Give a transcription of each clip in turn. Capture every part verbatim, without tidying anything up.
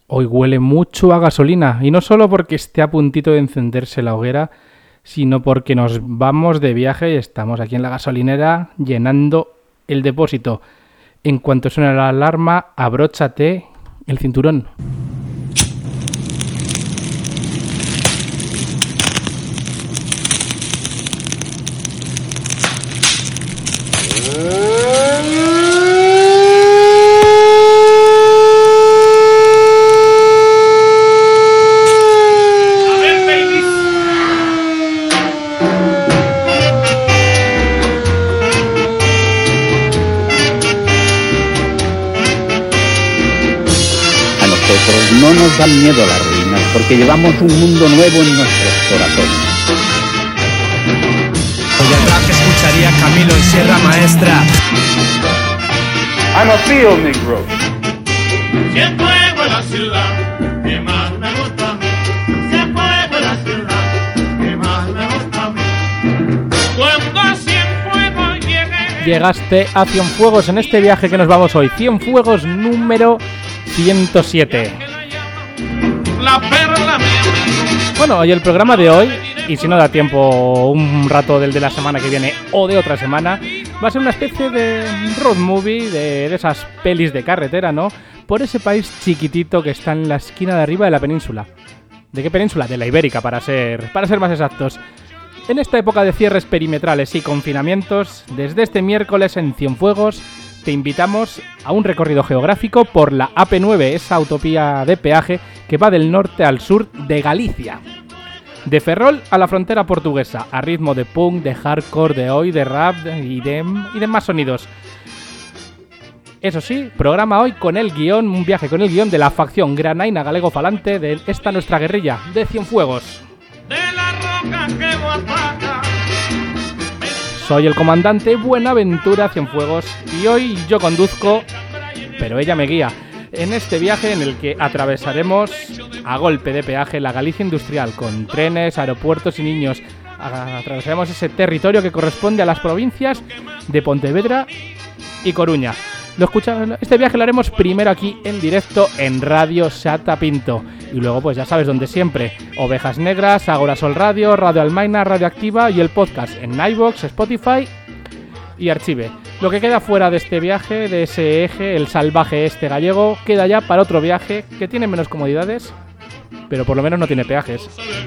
Hoy huele mucho a gasolina, y no solo porque esté a puntito de encenderse la hoguera, sino porque nos vamos de viaje y estamos aquí en la gasolinera llenando el depósito. En cuanto suene la alarma, abróchate el cinturón. No nos dan miedo las ruinas, porque llevamos un mundo nuevo en nuestros corazones. Hoy al rap escucharía Camilo en Sierra Maestra. I'm a field negro. Si el fuego es la ciudad, que más me gusta a mí. Si el fuego es la ciudad, que más me gusta a mí. Cuando a Cienfuegos llegué. Llegaste a Cienfuegos en este viaje que nos vamos hoy. Cienfuegos número ciento siete. La perla mía. Bueno, hoy el programa de hoy, y si no da tiempo un rato del de la semana que viene o de otra semana, va a ser una especie de road movie, de, de esas pelis de carretera, ¿no? Por ese país chiquitito que está en la esquina de arriba de la península. ¿De qué península? De la Ibérica, para ser, para ser más exactos. En esta época de cierres perimetrales y confinamientos, desde este miércoles en Cienfuegos, te invitamos a un recorrido geográfico por la A P nueve, esa autovía de peaje que va del norte al sur de Galicia. De Ferrol a la frontera portuguesa, a ritmo de punk, de hardcore, de oi, de rap y de, y de más sonidos. Eso sí, programa hoy con el guión, un viaje con el guión de la facción granaina galego falante de esta nuestra guerrilla de Cienfuegos. De la roca que guapaca. Soy el comandante Buenaventura Cienfuegos y hoy yo conduzco, pero ella me guía, en este viaje en el que atravesaremos a golpe de peaje la Galicia industrial, con trenes, aeropuertos y niños. Atravesaremos ese territorio que corresponde a las provincias de Pontevedra y Coruña. Lo escucha, este viaje lo haremos primero aquí en directo en Radio Xata Pinto. Y luego, pues ya sabes, donde siempre. Ovejas Negras, Agora Sol Radio, Radio Almaina, Radio Activa y el podcast en iVoox, Spotify y Archive. Lo que queda fuera de este viaje, de ese eje, el salvaje este gallego, queda ya para otro viaje que tiene menos comodidades, pero por lo menos no tiene peajes.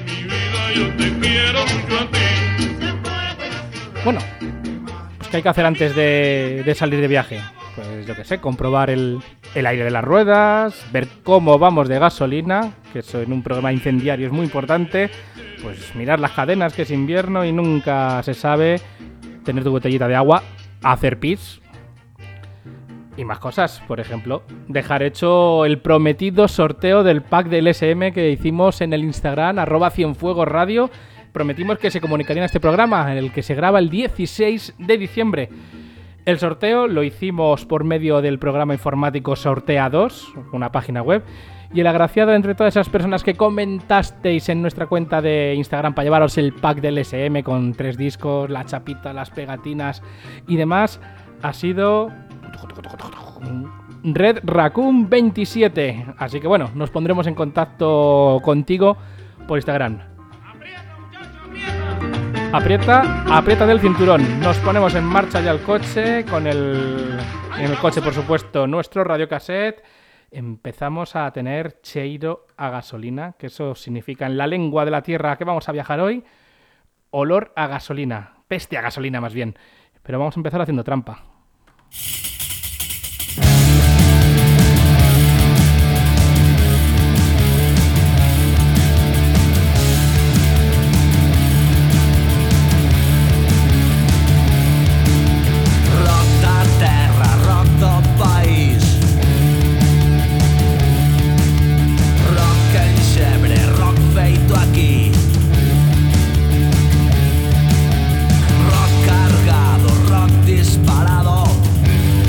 Bueno, pues ¿qué hay que hacer antes de, de salir de viaje? Pues yo qué sé, comprobar el, el aire de las ruedas, ver cómo vamos de gasolina, que eso en un programa incendiario es muy importante, pues mirar las cadenas, que es invierno y nunca se sabe, tener tu botellita de agua, hacer pis y más cosas. Por ejemplo, dejar hecho el prometido sorteo del pack del S M que hicimos en el Instagram, arroba Cienfuegos Radio. Prometimos que se comunicaría en este programa, en el que se graba el dieciséis de diciembre. El sorteo lo hicimos por medio del programa informático Sortea dos, una página web, y el agraciado entre todas esas personas que comentasteis en nuestra cuenta de Instagram para llevaros el pack del S M con tres discos, la chapita, las pegatinas y demás, ha sido Red Raccoon veintisiete. Así que bueno, nos pondremos en contacto contigo por Instagram. Aprieta, aprieta del cinturón. Nos ponemos en marcha ya el coche, con el, en el coche por supuesto nuestro radiocassette. Empezamos a tener cheiro a gasolina, que eso significa en la lengua de la tierra que vamos a viajar hoy, olor a gasolina, peste a gasolina más bien. Pero vamos a empezar haciendo trampa. Rock cargado, rock disparado.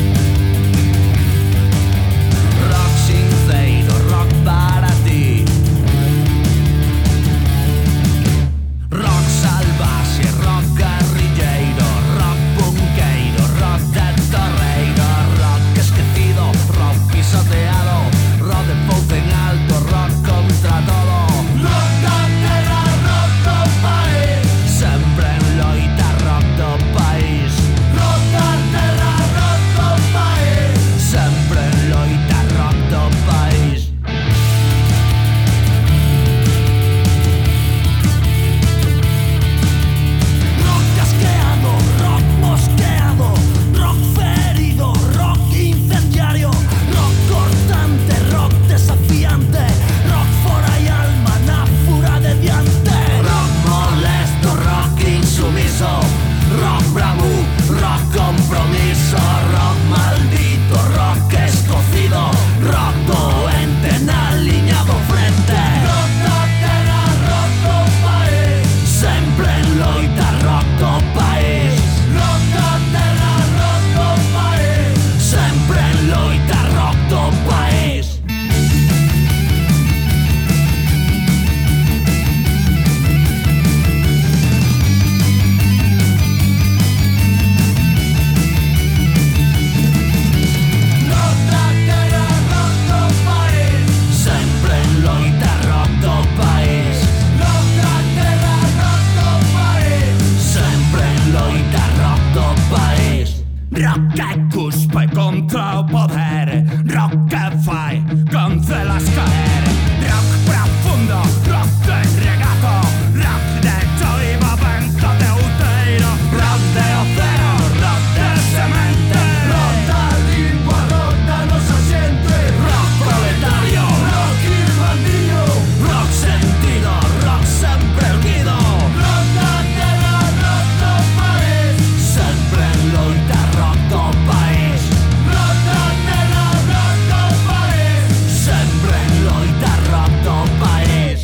hacerlas caer. Rock profundo, rock de regato, rock de Toivo Vento de Uteiro, rock de ocero, rock de semente, rock da língua, rock da nosa xente, rock proletario, rock irmandiño, rock sentido, rock sempre erguido, rock da terra, rock do país, sempre en loita, rock do país, rock da terra, rock do país, sempre en loita, rock do país,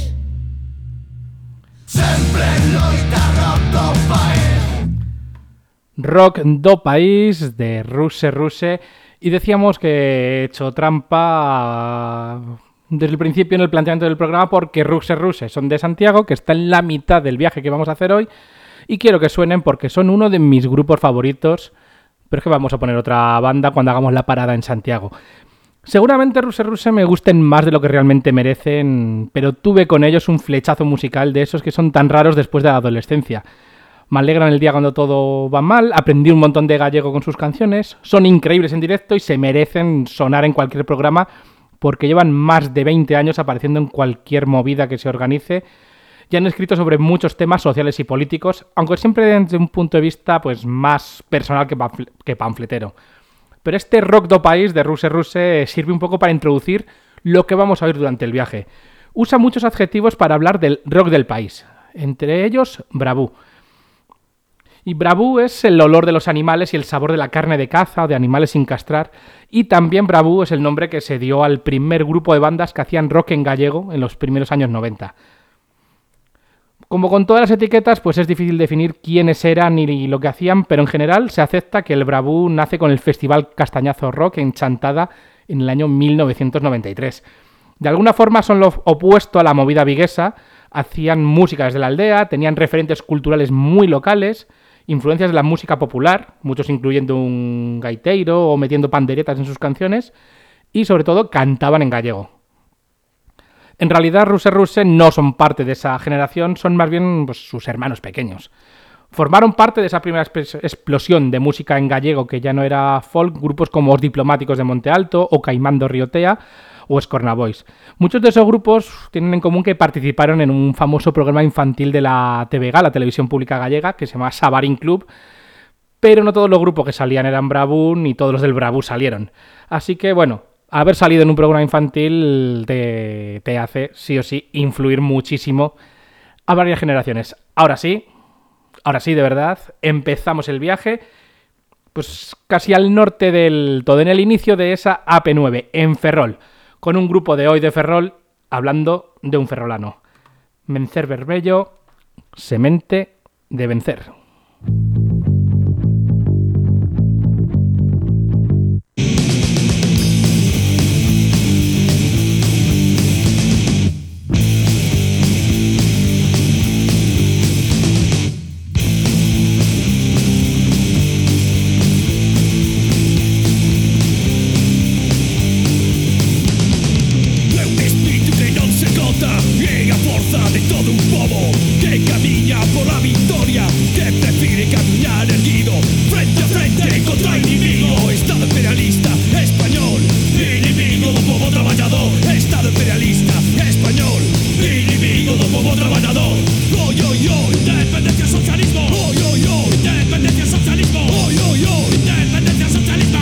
sempre en loita, rock do país. Rock do País de Ruse Ruse. Y decíamos que he hecho trampa desde el principio en el planteamiento del programa porque Ruse Ruse son de Santiago, que está en la mitad del viaje que vamos a hacer hoy. Y quiero que suenen porque son uno de mis grupos favoritos. Pero es que vamos a poner otra banda cuando hagamos la parada en Santiago. Seguramente Ruse Ruse me gusten más de lo que realmente merecen, pero tuve con ellos un flechazo musical de esos que son tan raros después de la adolescencia. Me alegran el día cuando todo va mal, aprendí un montón de gallego con sus canciones, son increíbles en directo y se merecen sonar en cualquier programa porque llevan más de veinte años apareciendo en cualquier movida que se organice y han escrito sobre muchos temas sociales y políticos, aunque siempre desde un punto de vista pues, más personal que, panfle- que panfletero. Pero este rock do país de Ruse Ruse sirve un poco para introducir lo que vamos a oír durante el viaje. Usa muchos adjetivos para hablar del rock del país, entre ellos bravú. Y bravú es el olor de los animales y el sabor de la carne de caza o de animales sin castrar. Y también bravú es el nombre que se dio al primer grupo de bandas que hacían rock en gallego en los primeros años noventa. Como con todas las etiquetas, pues es difícil definir quiénes eran y lo que hacían, pero en general se acepta que el bravú nace con el Festival Castañazo Rock en Chantada en el año mil novecientos noventa y tres. De alguna forma son lo opuesto a la movida viguesa, hacían música desde la aldea, tenían referentes culturales muy locales, influencias de la música popular, muchos incluyendo un gaiteiro o metiendo panderetas en sus canciones, y sobre todo cantaban en gallego. En realidad, Ruse Ruse no son parte de esa generación, son más bien pues, sus hermanos pequeños. Formaron parte de esa primera explosión de música en gallego que ya no era folk, grupos como Os Diplomáticos de Monte Alto o Caimán do Riotea o Escorna Boys. Muchos de esos grupos tienen en común que participaron en un famoso programa infantil de la T V G, la Televisión Pública Gallega, que se llama Sabarín Club, pero no todos los grupos que salían eran bravú, ni todos los del bravú salieron. Así que, bueno, haber salido en un programa infantil te, te hace, sí o sí, influir muchísimo a varias generaciones. Ahora sí, ahora sí, de verdad, empezamos el viaje, pues casi al norte del todo, en el inicio de esa A P nueve, en Ferrol, con un grupo de hoy de Ferrol hablando de un ferrolano. Vencer Verbello, semente de vencer. De todo un pobo que camina por la victoria, que prefiere caminar erguido frente a frente contra enemigo. Estado imperialista español, inimigo do povo traballador. Estado imperialista español, inimigo do povo traballador. Oi, oi, oi, independencia socialismo. Oi, oi, oi, independencia socialismo. Oi, oi, oi, independencia socialismo.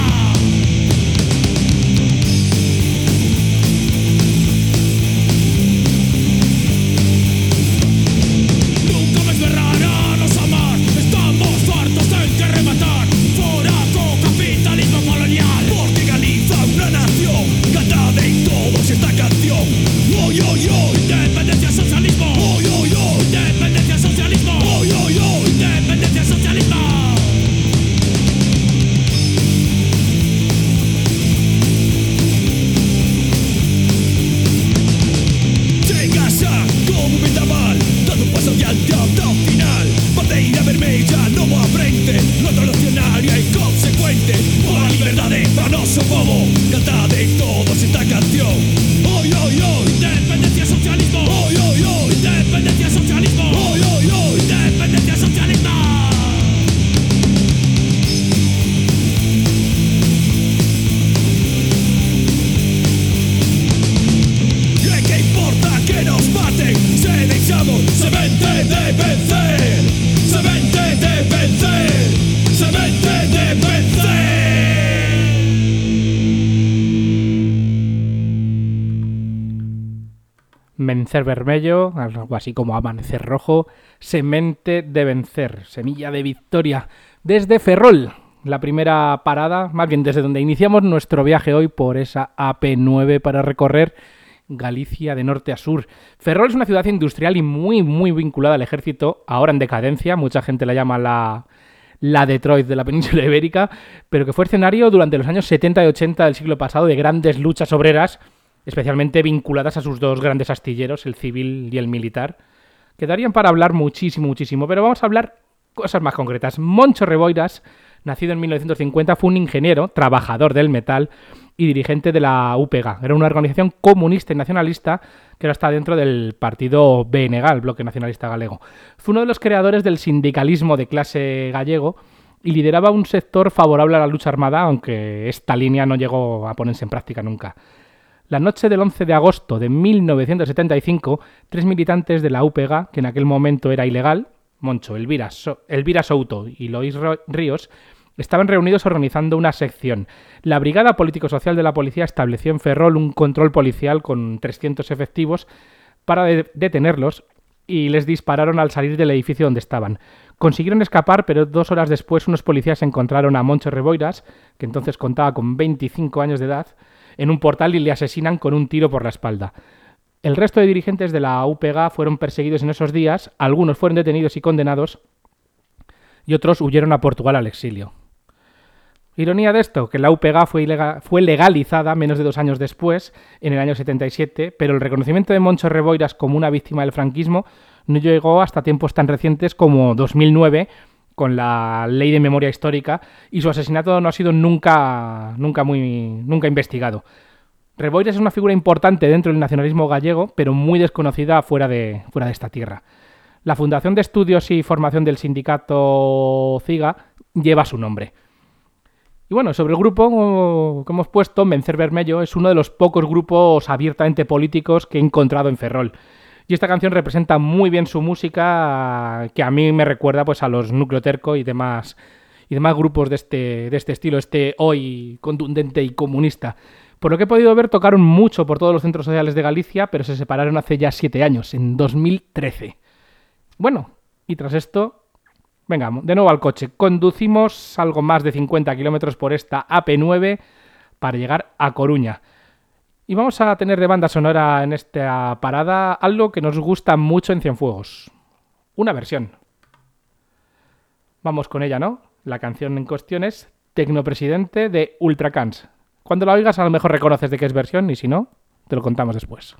Esta canción, oh, oh, oh, independencia socialismo, oh, oh, oh, independencia socialismo. Mencer vermello, algo así como amanecer rojo, semente de vencer, semilla de victoria, desde Ferrol, la primera parada, más bien desde donde iniciamos nuestro viaje hoy por esa A P nueve para recorrer Galicia de norte a sur. Ferrol es una ciudad industrial y muy, muy vinculada al ejército, ahora en decadencia, mucha gente la llama la, la Detroit de la península ibérica, pero que fue escenario durante los años setenta y ochenta del siglo pasado de grandes luchas obreras, especialmente vinculadas a sus dos grandes astilleros, el civil y el militar, que darían para hablar muchísimo, muchísimo, pero vamos a hablar cosas más concretas. Moncho Reboiras, nacido en mil novecientos cincuenta, fue un ingeniero, trabajador del metal y dirigente de la U P G. Era una organización comunista y nacionalista que ahora está dentro del partido B N G, el Bloque Nacionalista Galego. Fue uno de los creadores del sindicalismo de clase gallego y lideraba un sector favorable a la lucha armada, aunque esta línea no llegó a ponerse en práctica nunca. La noche del once de agosto de mil novecientos setenta y cinco, tres militantes de la U P G, que en aquel momento era ilegal, Moncho, Elvira, so- Elvira Souto y Lois Ríos, estaban reunidos organizando una sección. La Brigada Político-Social de la Policía estableció en Ferrol un control policial con trescientos efectivos para de- detenerlos y les dispararon al salir del edificio donde estaban. Consiguieron escapar, pero dos horas después unos policías encontraron a Moncho Reboiras, que entonces contaba con veinticinco años de edad, en un portal y le asesinan con un tiro por la espalda. El resto de dirigentes de la U P G fueron perseguidos en esos días, algunos fueron detenidos y condenados y otros huyeron a Portugal al exilio. Ironía de esto, que la U P G fue, ilega- fue legalizada menos de dos años después, en el año setenta y siete, pero el reconocimiento de Moncho Reboiras como una víctima del franquismo no llegó hasta tiempos tan recientes como dos mil nueve, con la Ley de Memoria Histórica, y su asesinato no ha sido nunca, nunca, muy, nunca investigado. Reboiras es una figura importante dentro del nacionalismo gallego, pero muy desconocida fuera de, fuera de esta tierra. La Fundación de Estudios y Formación del Sindicato C I G A lleva su nombre. Y bueno, sobre el grupo que hemos puesto, Mencer vermello es uno de los pocos grupos abiertamente políticos que he encontrado en Ferrol. Y esta canción representa muy bien su música, que a mí me recuerda pues a los Núcleo Terco y demás, y demás grupos de este, de este estilo, este hoy contundente y comunista. Por lo que he podido ver, tocaron mucho por todos los centros sociales de Galicia, pero se separaron hace ya siete años, en dos mil trece. Bueno, y tras esto, venga, de nuevo al coche. Conducimos algo más de cincuenta kilómetros por esta A P nueve para llegar a Coruña. Y vamos a tener de banda sonora en esta parada algo que nos gusta mucho en Cienfuegos. Una versión. Vamos con ella, ¿no? La canción en cuestión es Tecnopresidente de Ultracans. Cuando la oigas a lo mejor reconoces de qué es versión y si no, te lo contamos después.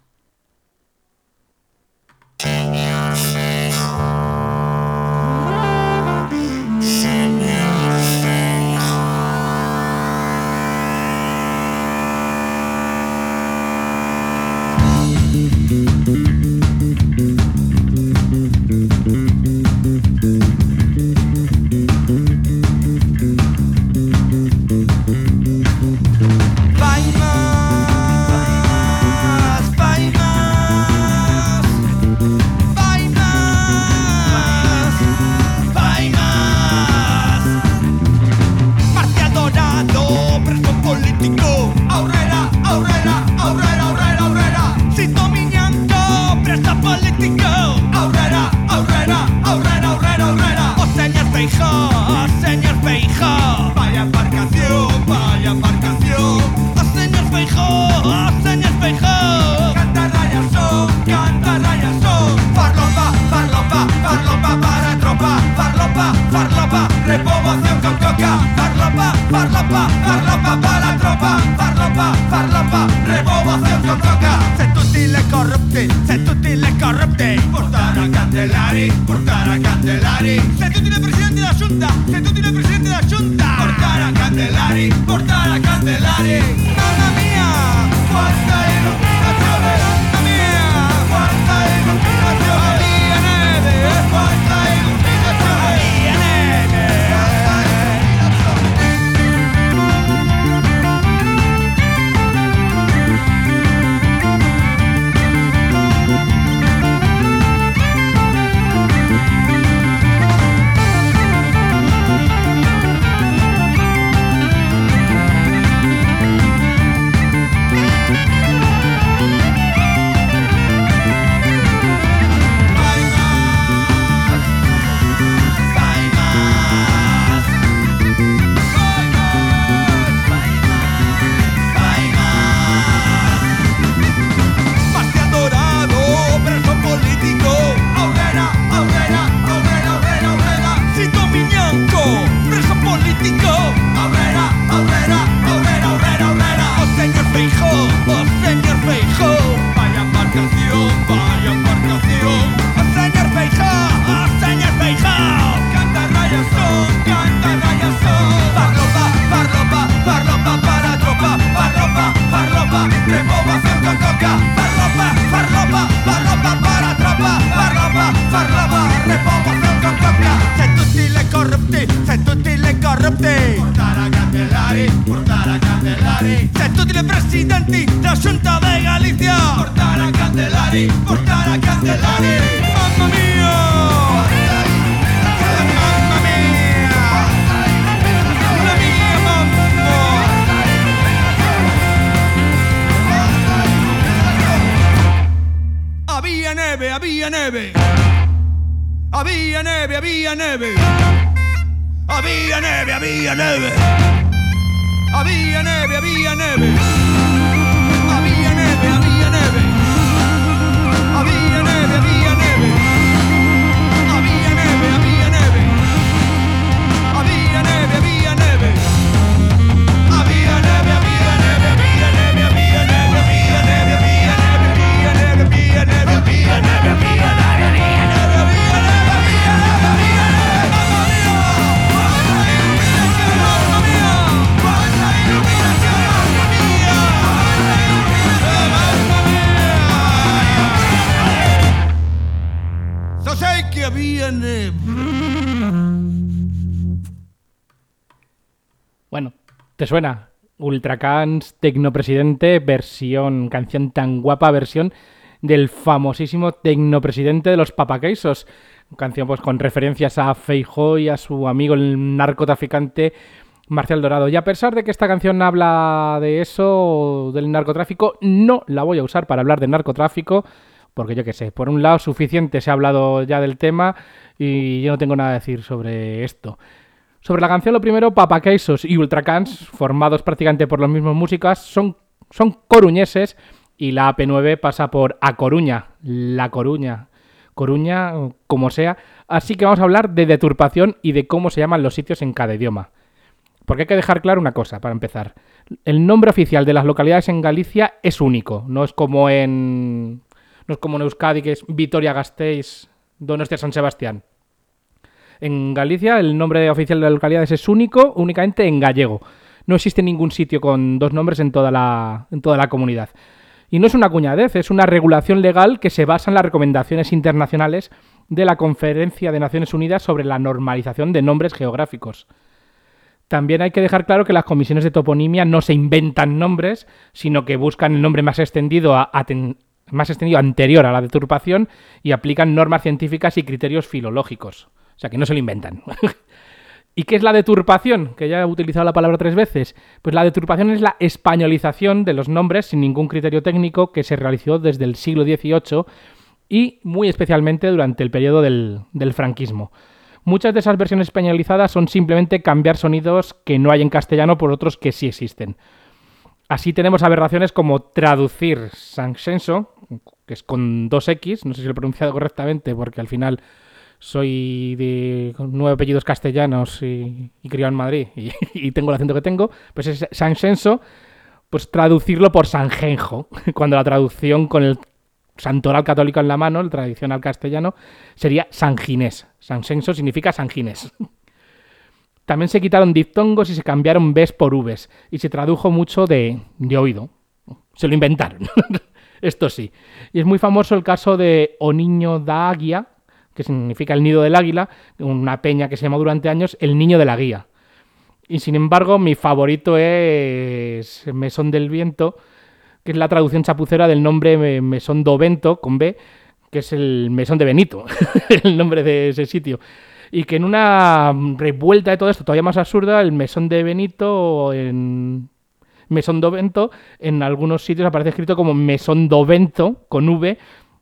Thank you. Candelari. Se tu tienes presidenti da Xunta de Galicia. Portar a Candelari, portar a Candelari. Mamma mía. Mamma mía. Mamma mía, mamma. Había neve, había neve. Había neve, había neve. Había neve, había neve. Había neve, había neve. Había neve, había neve. Había neve, había neve. Había neve, había neve. Había neve, había neve. Había neve, había neve, había neve, había neve, había neve, había neve, había neve, había neve, había neve, había neve. Que había neve. Bueno, ¿te suena? Ultracans Tecnopresidente, versión, canción tan guapa, versión del famosísimo Tecnopresidente de los Papaqueisos. Canción pues con referencias a Feijóo y a su amigo el narcotraficante Marcial Dorado. Y a pesar de que esta canción habla de eso, del narcotráfico, no la voy a usar para hablar de narcotráfico. Porque yo qué sé, por un lado suficiente se ha hablado ya del tema y yo no tengo nada a decir sobre esto. Sobre la canción, lo primero, Papaqueisos y Ultracans, formados prácticamente por los mismos músicos, son, son coruñeses y la A P nueve pasa por A Coruña, La Coruña, Coruña, como sea. Así que vamos a hablar de deturpación y de cómo se llaman los sitios en cada idioma. Porque hay que dejar claro una cosa, para empezar. El nombre oficial de las localidades en Galicia es único, no es como en... No es como en Euskadi, que es Vitoria-Gasteiz, Donostia, San Sebastián. En Galicia el nombre oficial de las localidades es único, únicamente en gallego. No existe ningún sitio con dos nombres en toda la, en toda la comunidad. Y no es una cuñadez, es una regulación legal que se basa en las recomendaciones internacionales de la Conferencia de Naciones Unidas sobre la normalización de nombres geográficos. También hay que dejar claro que las comisiones de toponimia no se inventan nombres, sino que buscan el nombre más extendido a, a ten, más extendido anterior a la deturpación y aplican normas científicas y criterios filológicos. O sea, que no se lo inventan. ¿Y qué es la deturpación? Que ya he utilizado la palabra tres veces. Pues la deturpación es la españolización de los nombres sin ningún criterio técnico que se realizó desde el siglo dieciocho y muy especialmente durante el periodo del, del franquismo. Muchas de esas versiones españolizadas son simplemente cambiar sonidos que no hay en castellano por otros que sí existen. Así tenemos aberraciones como traducir Sanxenxo, que es con dos X, no sé si lo he pronunciado correctamente porque al final soy de nueve apellidos castellanos y, y criado en Madrid y, y tengo el acento que tengo, pues es Sanxenxo, pues traducirlo por Sanjenjo, cuando la traducción con el santoral católico en la mano, el tradicional castellano, sería Sanginés. Sanxenxo significa Sanginés. También se quitaron diptongos y se cambiaron Bs por Vs. Y se tradujo mucho de, de oído. Se lo inventaron. Esto sí. Y es muy famoso el caso de O Niño da Águia, que significa el nido del águila, una peña que se llamó durante años el Niño de la Guía. Y sin embargo, mi favorito es Mesón del Viento, que es la traducción chapucera del nombre Mesón do Vento, con B, que es el Mesón de Benito, el nombre de ese sitio. Y que en una revuelta de todo esto todavía más absurda, el Mesón de Benito, en Mesón do Vento, en algunos sitios aparece escrito como Mesón do Vento, con V,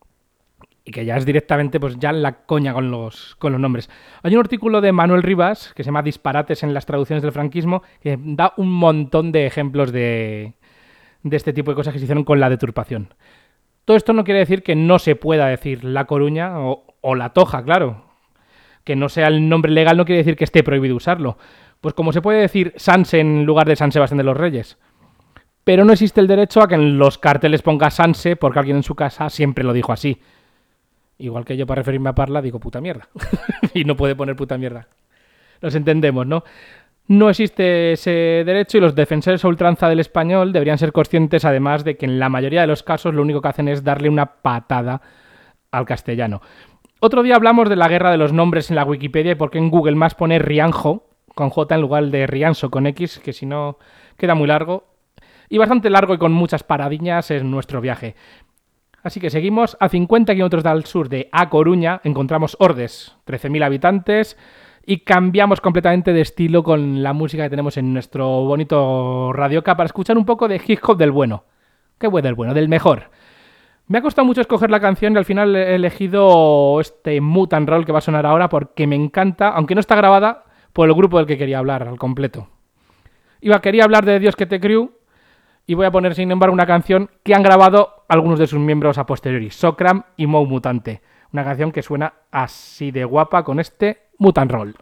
y que ya es directamente pues ya la coña con los, con los nombres. Hay un artículo de Manuel Rivas, que se llama Disparates en las traducciones del franquismo, que da un montón de ejemplos de, de este tipo de cosas que se hicieron con la deturpación. Todo esto no quiere decir que no se pueda decir La Coruña o, o La Toja, claro. Que no sea el nombre legal no quiere decir que esté prohibido usarlo. Pues como se puede decir Sanse en lugar de San Sebastián de los Reyes. Pero no existe el derecho a que en los carteles ponga Sanse porque alguien en su casa siempre lo dijo así. Igual que yo para referirme a Parla digo puta mierda. Y no puede poner puta mierda. Nos entendemos, ¿no? No existe ese derecho y los defensores a ultranza del español deberían ser conscientes además de que en la mayoría de los casos lo único que hacen es darle una patada al castellano. Otro día hablamos de la guerra de los nombres en la Wikipedia y por qué en Google Maps pone Rianjo con J en lugar de Rianso con X, que si no queda muy largo. y bastante largo y con muchas paradiñas en nuestro viaje. Así que seguimos a cincuenta kilómetros al sur de A Coruña, encontramos Ordes, trece mil habitantes, y cambiamos completamente de estilo con la música que tenemos en nuestro bonito Radioca para escuchar un poco de hip hop del bueno. ¿Qué bueno del bueno? Del mejor. Me ha costado mucho escoger la canción y al final he elegido este Mutant Roll que va a sonar ahora porque me encanta, aunque no está grabada, por el grupo del que quería hablar al completo. Iba, quería hablar de Dios que te crew y voy a poner sin embargo una canción que han grabado algunos de sus miembros a posteriori, Socram y Mou Mutante. Una canción que suena así de guapa con este Mutant Roll.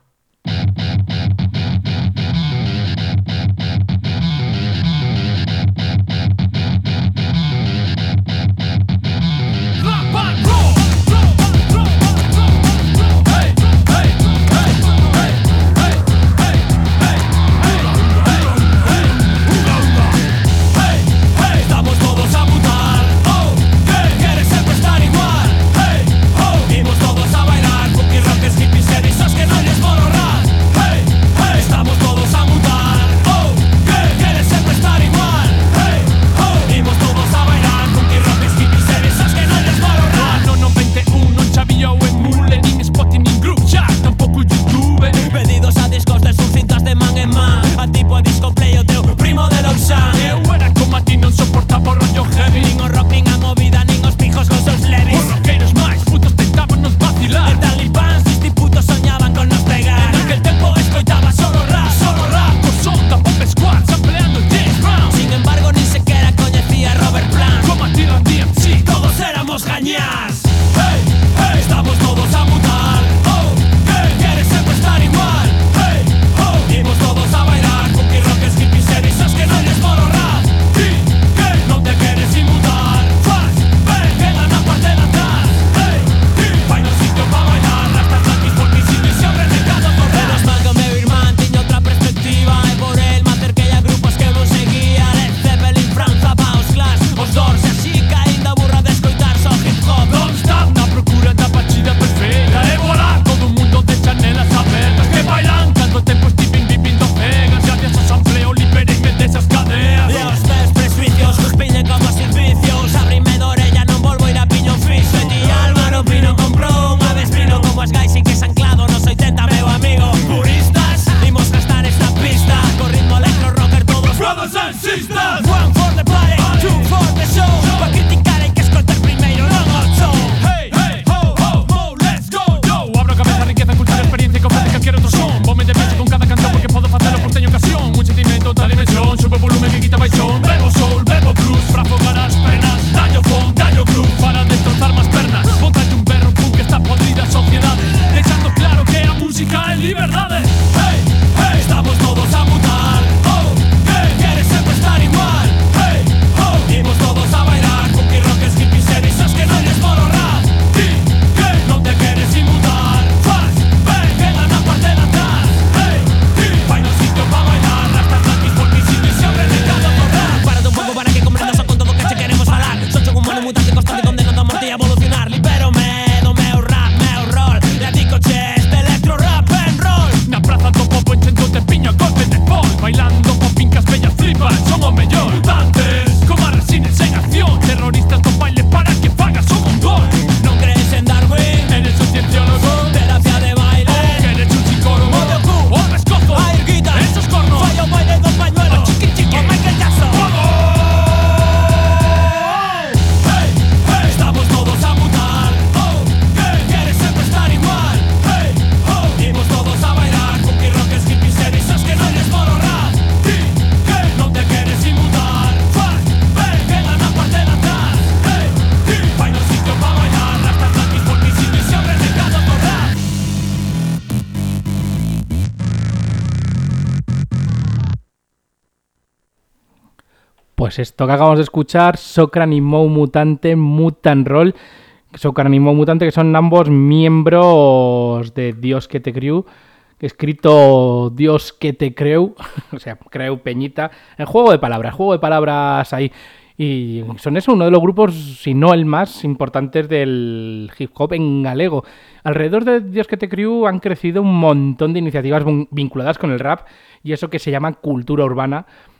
Pues esto que acabamos de escuchar, Socram y Mou Mutante, Mutant Roll. Socram y Mou Mutante, que son ambos miembros de Dios que te crew, escrito Dios que te creu, o sea, creu peñita, en juego de palabras, juego de palabras ahí. Y son eso, uno de los grupos, si no el más importantes del hip hop en galego. Alrededor de Dios que te crew han crecido un montón de iniciativas vinculadas con el rap y eso que se llama cultura urbana.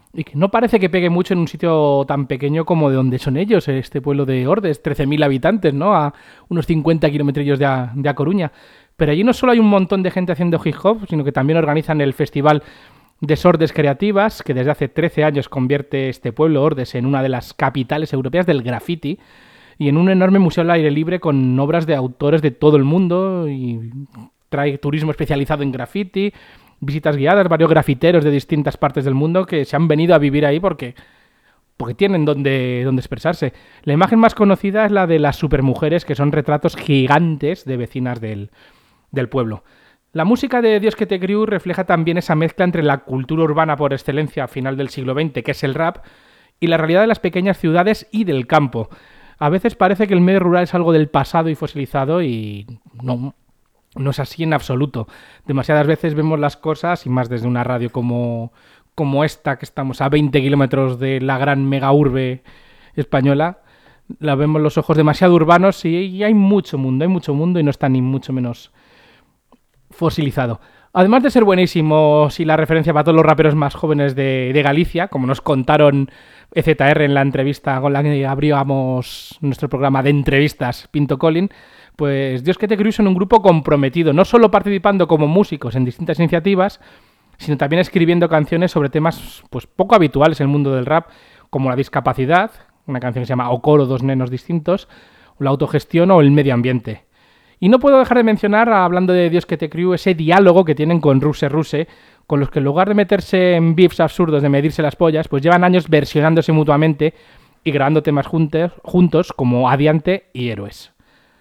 y que no parece que pegue mucho en un sitio tan pequeño como de donde son ellos, este pueblo de Ordes, trece mil habitantes, ¿no? A unos cincuenta kilómetros de A, de A Coruña. Pero allí no solo hay un montón de gente haciendo hip hop, sino que también organizan el festival de Sordes Creativas, que desde hace trece años convierte este pueblo, Ordes, en una de las capitales europeas del graffiti, y en un enorme museo al aire libre con obras de autores de todo el mundo, y trae turismo especializado en graffiti, visitas guiadas, varios grafiteros de distintas partes del mundo que se han venido a vivir ahí porque, porque tienen donde, donde expresarse. La imagen más conocida es la de las supermujeres, que son retratos gigantes de vecinas del, del pueblo. La música de Dios que te crió refleja también esa mezcla entre la cultura urbana por excelencia a final del siglo veinte, que es el rap, y la realidad de las pequeñas ciudades y del campo. A veces parece que el medio rural es algo del pasado y fosilizado, y no, no es así en absoluto. Demasiadas veces vemos las cosas, y más desde una radio como, como esta, que estamos a veinte kilómetros de la gran mega urbe española, la vemos los ojos demasiado urbanos, y, y hay mucho mundo, hay mucho mundo, y no está ni mucho menos fosilizado. Además de ser buenísimos y la referencia para todos los raperos más jóvenes de, de Galicia, como nos contaron E Z R en la entrevista con la que abríamos nuestro programa de entrevistas Pinto Colin, pues Dios que te crió son un grupo comprometido, no solo participando como músicos en distintas iniciativas, sino también escribiendo canciones sobre temas pues poco habituales en el mundo del rap, como la discapacidad, una canción que se llama O Coro, dos nenos distintos, la autogestión o el medio ambiente. Y no puedo dejar de mencionar, hablando de Dios que te crió, ese diálogo que tienen con Ruse Ruse, con los que en lugar de meterse en beefs absurdos de medirse las pollas, pues llevan años versionándose mutuamente y grabando temas juntos, juntos como Adiante y Héroes.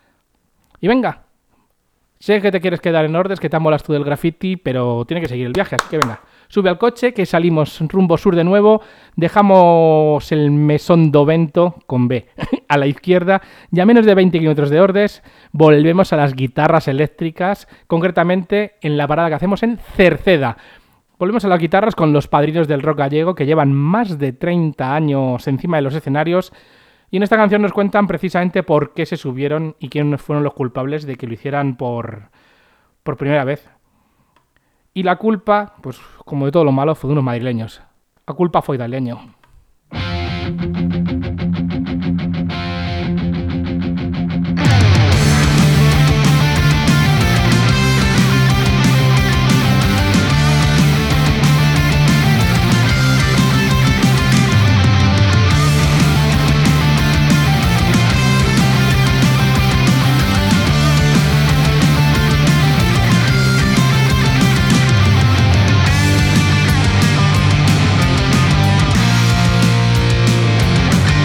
Y venga, sé que te quieres quedar en Ordes, que te molas tú del graffiti, pero tiene que seguir el viaje, así que venga. Sube al coche, que salimos rumbo sur de nuevo, dejamos el Mesón do Vento, con B, a la izquierda, y a menos de veinte kilómetros de Ordes, volvemos a las guitarras eléctricas, concretamente en la parada que hacemos en Cerceda. Volvemos a las guitarras con los padrinos del rock gallego, que llevan más de treinta años encima de los escenarios, y en esta canción nos cuentan precisamente por qué se subieron y quiénes fueron los culpables de que lo hicieran por, por primera vez. Y la culpa, pues como de todo lo malo, fue de unos madrileños. La culpa fue italiano. Thank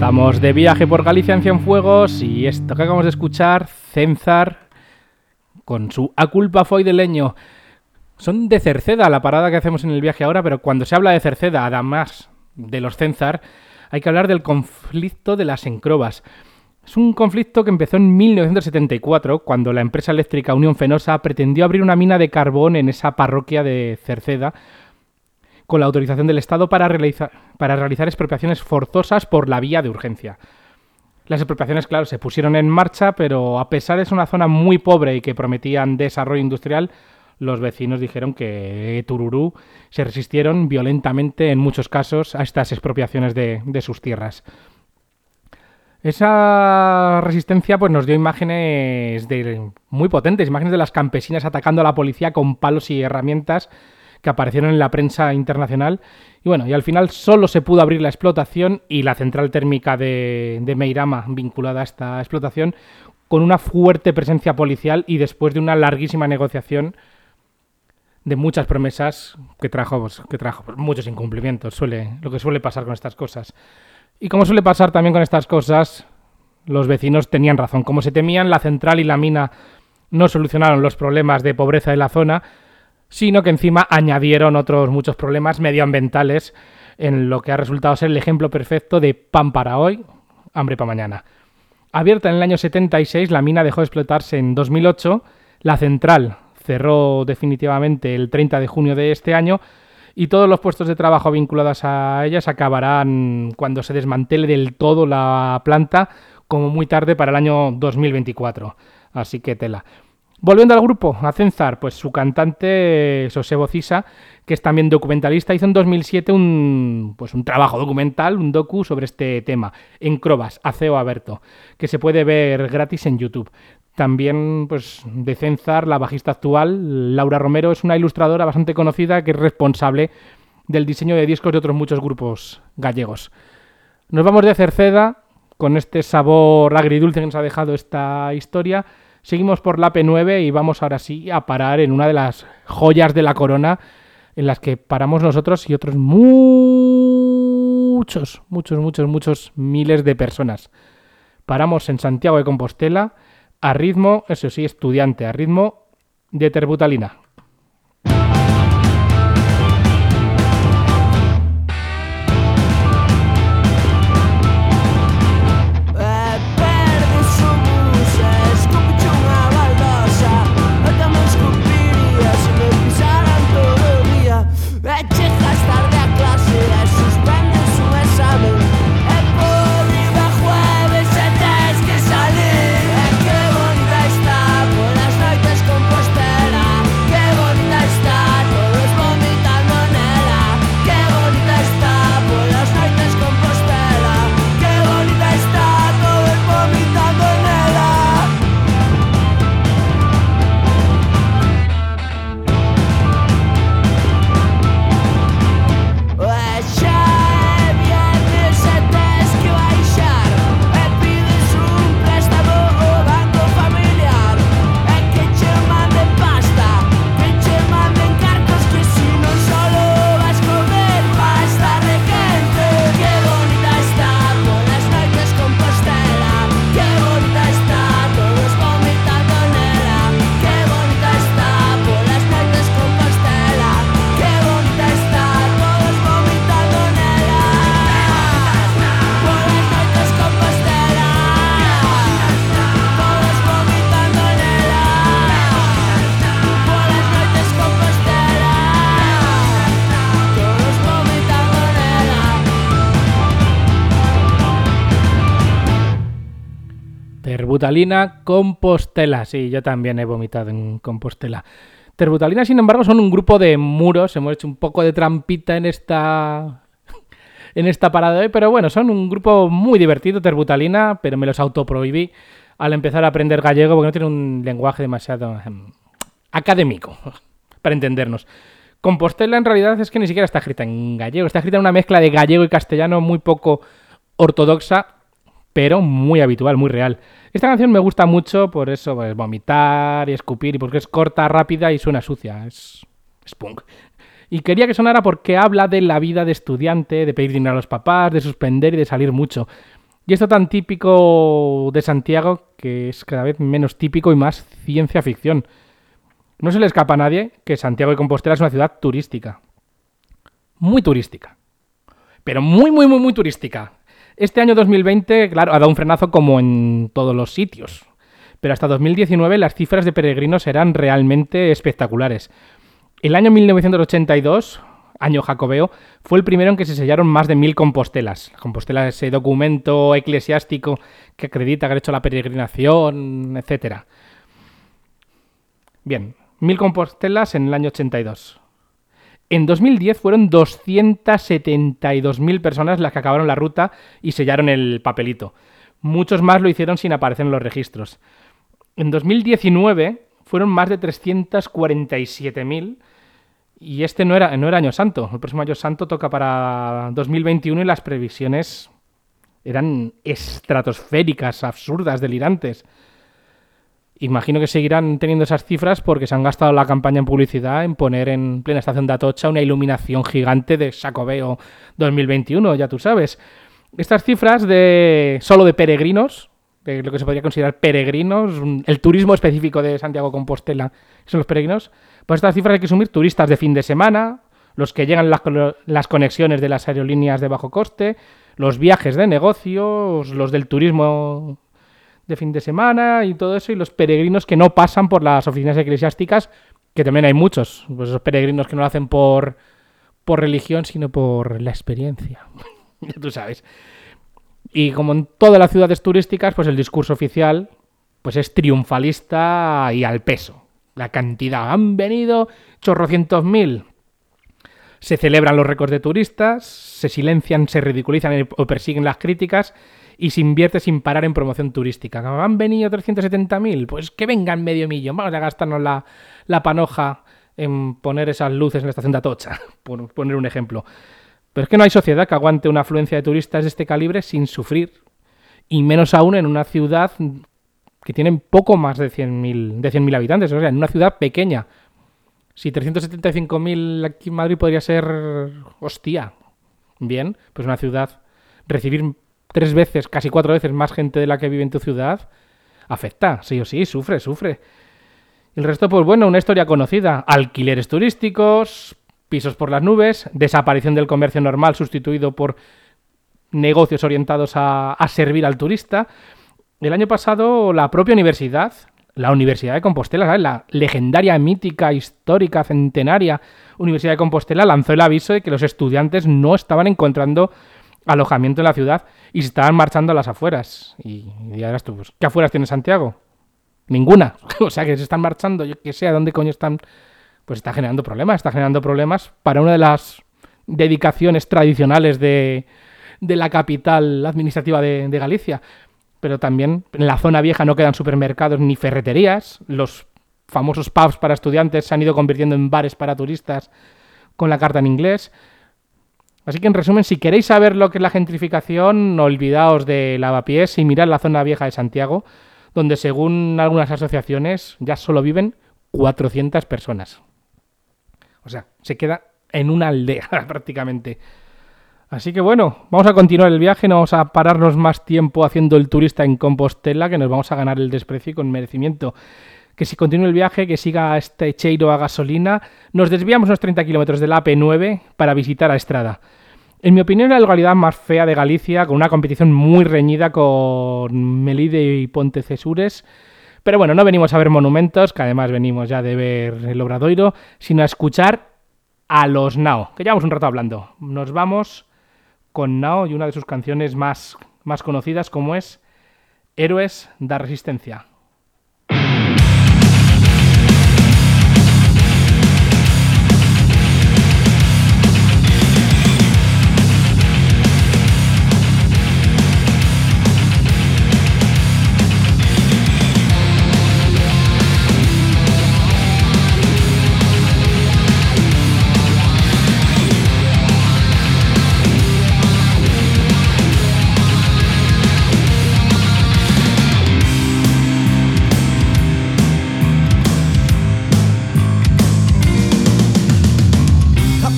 Estamos de viaje por Galicia en Cienfuegos y esto que acabamos de escuchar, Cenzar, con su A culpa foi de leño. Son de Cerceda la parada que hacemos en el viaje ahora, pero cuando se habla de Cerceda, además de los Cenzar, hay que hablar del conflicto de las encrobas. Es un conflicto que empezó en mil novecientos setenta y cuatro, cuando la empresa eléctrica Unión Fenosa pretendió abrir una mina de carbón en esa parroquia de Cerceda, con la autorización del Estado para realizar, para realizar expropiaciones forzosas por la vía de urgencia. Las expropiaciones, claro, se pusieron en marcha, pero a pesar de ser una zona muy pobre y que prometían desarrollo industrial, los vecinos dijeron que Tururú se resistieron violentamente en muchos casos a estas expropiaciones de, de sus tierras. Esa resistencia pues nos dio imágenes de, muy potentes, imágenes de las campesinas atacando a la policía con palos y herramientas que aparecieron en la prensa internacional. Y bueno, y al final solo se pudo abrir la explotación y la central térmica de, de Meirama vinculada a esta explotación con una fuerte presencia policial y después de una larguísima negociación de muchas promesas que trajo, pues, que trajo pues, muchos incumplimientos, suele, lo que suele pasar con estas cosas. Y como suele pasar también con estas cosas, los vecinos tenían razón. Como se temían, la central y la mina no solucionaron los problemas de pobreza de la zona, sino que encima añadieron otros muchos problemas medioambientales en lo que ha resultado ser el ejemplo perfecto de pan para hoy, hambre para mañana. Abierta en el año setenta y seis, la mina dejó de explotarse en dos mil ocho, la central cerró definitivamente el treinta de junio de este año y todos los puestos de trabajo vinculados a ellas acabarán cuando se desmantele del todo la planta, como muy tarde para el año dos mil veinticuatro. Así que tela. Volviendo al grupo, a Cenzar, pues su cantante Sosebo Cisa, que es también documentalista, hizo en dos mil siete un, pues un trabajo documental, un docu sobre este tema, Encrobas, Aceo Aberto, que se puede ver gratis en YouTube. También, pues, de Cenzar, la bajista actual, Laura Romero, es una ilustradora bastante conocida que es responsable del diseño de discos de otros muchos grupos gallegos. Nos vamos de Cerceda, con este sabor agridulce que nos ha dejado esta historia. Seguimos por la A P nueve y vamos ahora sí a parar en una de las joyas de la corona en las que paramos nosotros y otros muchos, muchos, muchos, muchos miles de personas. Paramos en Santiago de Compostela a ritmo, eso sí, estudiante, a ritmo de terbutalina. Terbutalina, Compostela. Sí, yo también he vomitado en Compostela. Terbutalina, sin embargo, son un grupo de muros. Hemos hecho un poco de trampita en esta en esta parada de hoy, pero bueno, son un grupo muy divertido, Terbutalina, pero me los autoprohibí al empezar a aprender gallego porque no tiene un lenguaje demasiado um, académico, para entendernos. Compostela en realidad es que ni siquiera está escrita en gallego, está escrita en una mezcla de gallego y castellano muy poco ortodoxa, pero muy habitual, muy real. Esta canción me gusta mucho por eso, pues vomitar y escupir, y porque es corta, rápida y suena sucia, es, es punk. Y quería que sonara porque habla de la vida de estudiante, de pedir dinero a los papás, de suspender y de salir mucho. Y esto tan típico de Santiago que es cada vez menos típico y más ciencia ficción. No se le escapa a nadie que Santiago de Compostela es una ciudad turística. Muy turística. Pero muy, muy, muy, muy turística. Este año dos mil veinte, claro, ha dado un frenazo como en todos los sitios. Pero hasta dos mil diecinueve las cifras de peregrinos eran realmente espectaculares. El año mil novecientos ochenta y dos, año jacobeo, fue el primero en que se sellaron más de mil compostelas. Compostela es ese documento eclesiástico que acredita haber hecho la peregrinación, etcétera. Bien, mil compostelas en el año ochenta y dos. En dos mil diez fueron doscientas setenta y dos mil personas las que acabaron la ruta y sellaron el papelito. Muchos más lo hicieron sin aparecer en los registros. En dos mil diecinueve fueron más de trescientas cuarenta y siete mil y este no era, no era Año Santo. El próximo Año Santo toca para dos mil veintiuno y las previsiones eran estratosféricas, absurdas, delirantes. Imagino que seguirán teniendo esas cifras porque se han gastado la campaña en publicidad en poner en plena estación de Atocha una iluminación gigante de Xacobeo dos mil veintiuno, ya tú sabes. Estas cifras de solo de peregrinos, de lo que se podría considerar peregrinos, el turismo específico de Santiago de Compostela, son los peregrinos, pues estas cifras hay que asumir turistas de fin de semana, los que llegan las, las conexiones de las aerolíneas de bajo coste, los viajes de negocios, los del turismo de fin de semana y todo eso, y los peregrinos que no pasan por las oficinas eclesiásticas, que también hay muchos, pues esos peregrinos que no lo hacen por, por religión, sino por la experiencia, ya tú sabes. Y como en todas las ciudades turísticas, pues el discurso oficial pues es triunfalista y al peso. La cantidad, han venido chorrocientos mil. Se celebran los récords de turistas, se silencian, se ridiculizan o persiguen las críticas, y se invierte sin parar en promoción turística. ¿Han venido trescientos setenta mil? Pues que vengan medio millón. Vamos a gastarnos la, la panoja en poner esas luces en la estación de Atocha, por poner un ejemplo. Pero es que no hay sociedad que aguante una afluencia de turistas de este calibre sin sufrir. Y menos aún en una ciudad que tiene poco más de cien mil de cien mil habitantes. O sea, en una ciudad pequeña. Si trescientos setenta y cinco mil aquí en Madrid podría ser... Hostia. Bien, pues una ciudad... Recibir... tres veces, casi cuatro veces más gente de la que vive en tu ciudad, afecta, sí o sí, sufre, sufre. El resto, pues bueno, una historia conocida. Alquileres turísticos, pisos por las nubes, desaparición del comercio normal sustituido por negocios orientados a, a servir al turista. El año pasado, la propia universidad, la Universidad de Compostela, ¿sabes? La legendaria, mítica, histórica, centenaria Universidad de Compostela lanzó el aviso de que los estudiantes no estaban encontrando alojamiento en la ciudad y se estaban marchando a las afueras. Y, y ya verás tú, pues, ¿qué afueras tiene Santiago? Ninguna. O sea, que se están marchando, yo que sé, ¿a dónde coño están? Pues está generando problemas, está generando problemas para una de las dedicaciones tradicionales de, de la capital administrativa de, de Galicia. Pero también en la zona vieja no quedan supermercados ni ferreterías. Los famosos pubs para estudiantes se han ido convirtiendo en bares para turistas con la carta en inglés. Así que, en resumen, si queréis saber lo que es la gentrificación, no olvidaos de Lavapiés y mirad la zona vieja de Santiago, donde, según algunas asociaciones, ya solo viven cuatrocientas personas. O sea, se queda en una aldea, prácticamente. Así que, bueno, vamos a continuar el viaje, no vamos a pararnos más tiempo haciendo el turista en Compostela, que nos vamos a ganar el desprecio y con merecimiento. Que si continúe el viaje, que siga este cheiro a gasolina. Nos desviamos unos treinta kilómetros de la A P nueve para visitar a Estrada. En mi opinión, la localidad más fea de Galicia, con una competición muy reñida con Melide y Pontecesures. Pero bueno, no venimos a ver monumentos, que además venimos ya de ver el Obradoiro, sino a escuchar a los Nao, que llevamos un rato hablando. Nos vamos con Nao y una de sus canciones más, más conocidas, como es Héroes da Resistencia.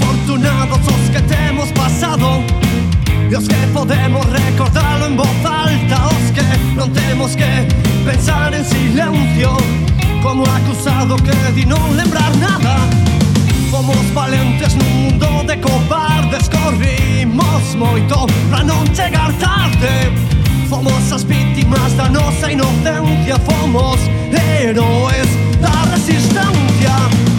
Los que podemos recordarlo en voz alta. non temos que pensar en silencio, como acusado que di non lembrar nada. Fomos valentes nun mundo de cobardes, corrimos moito pra non chegar tarde. Fomos as vítimas da nosa inocencia, fomos héroes da resistencia.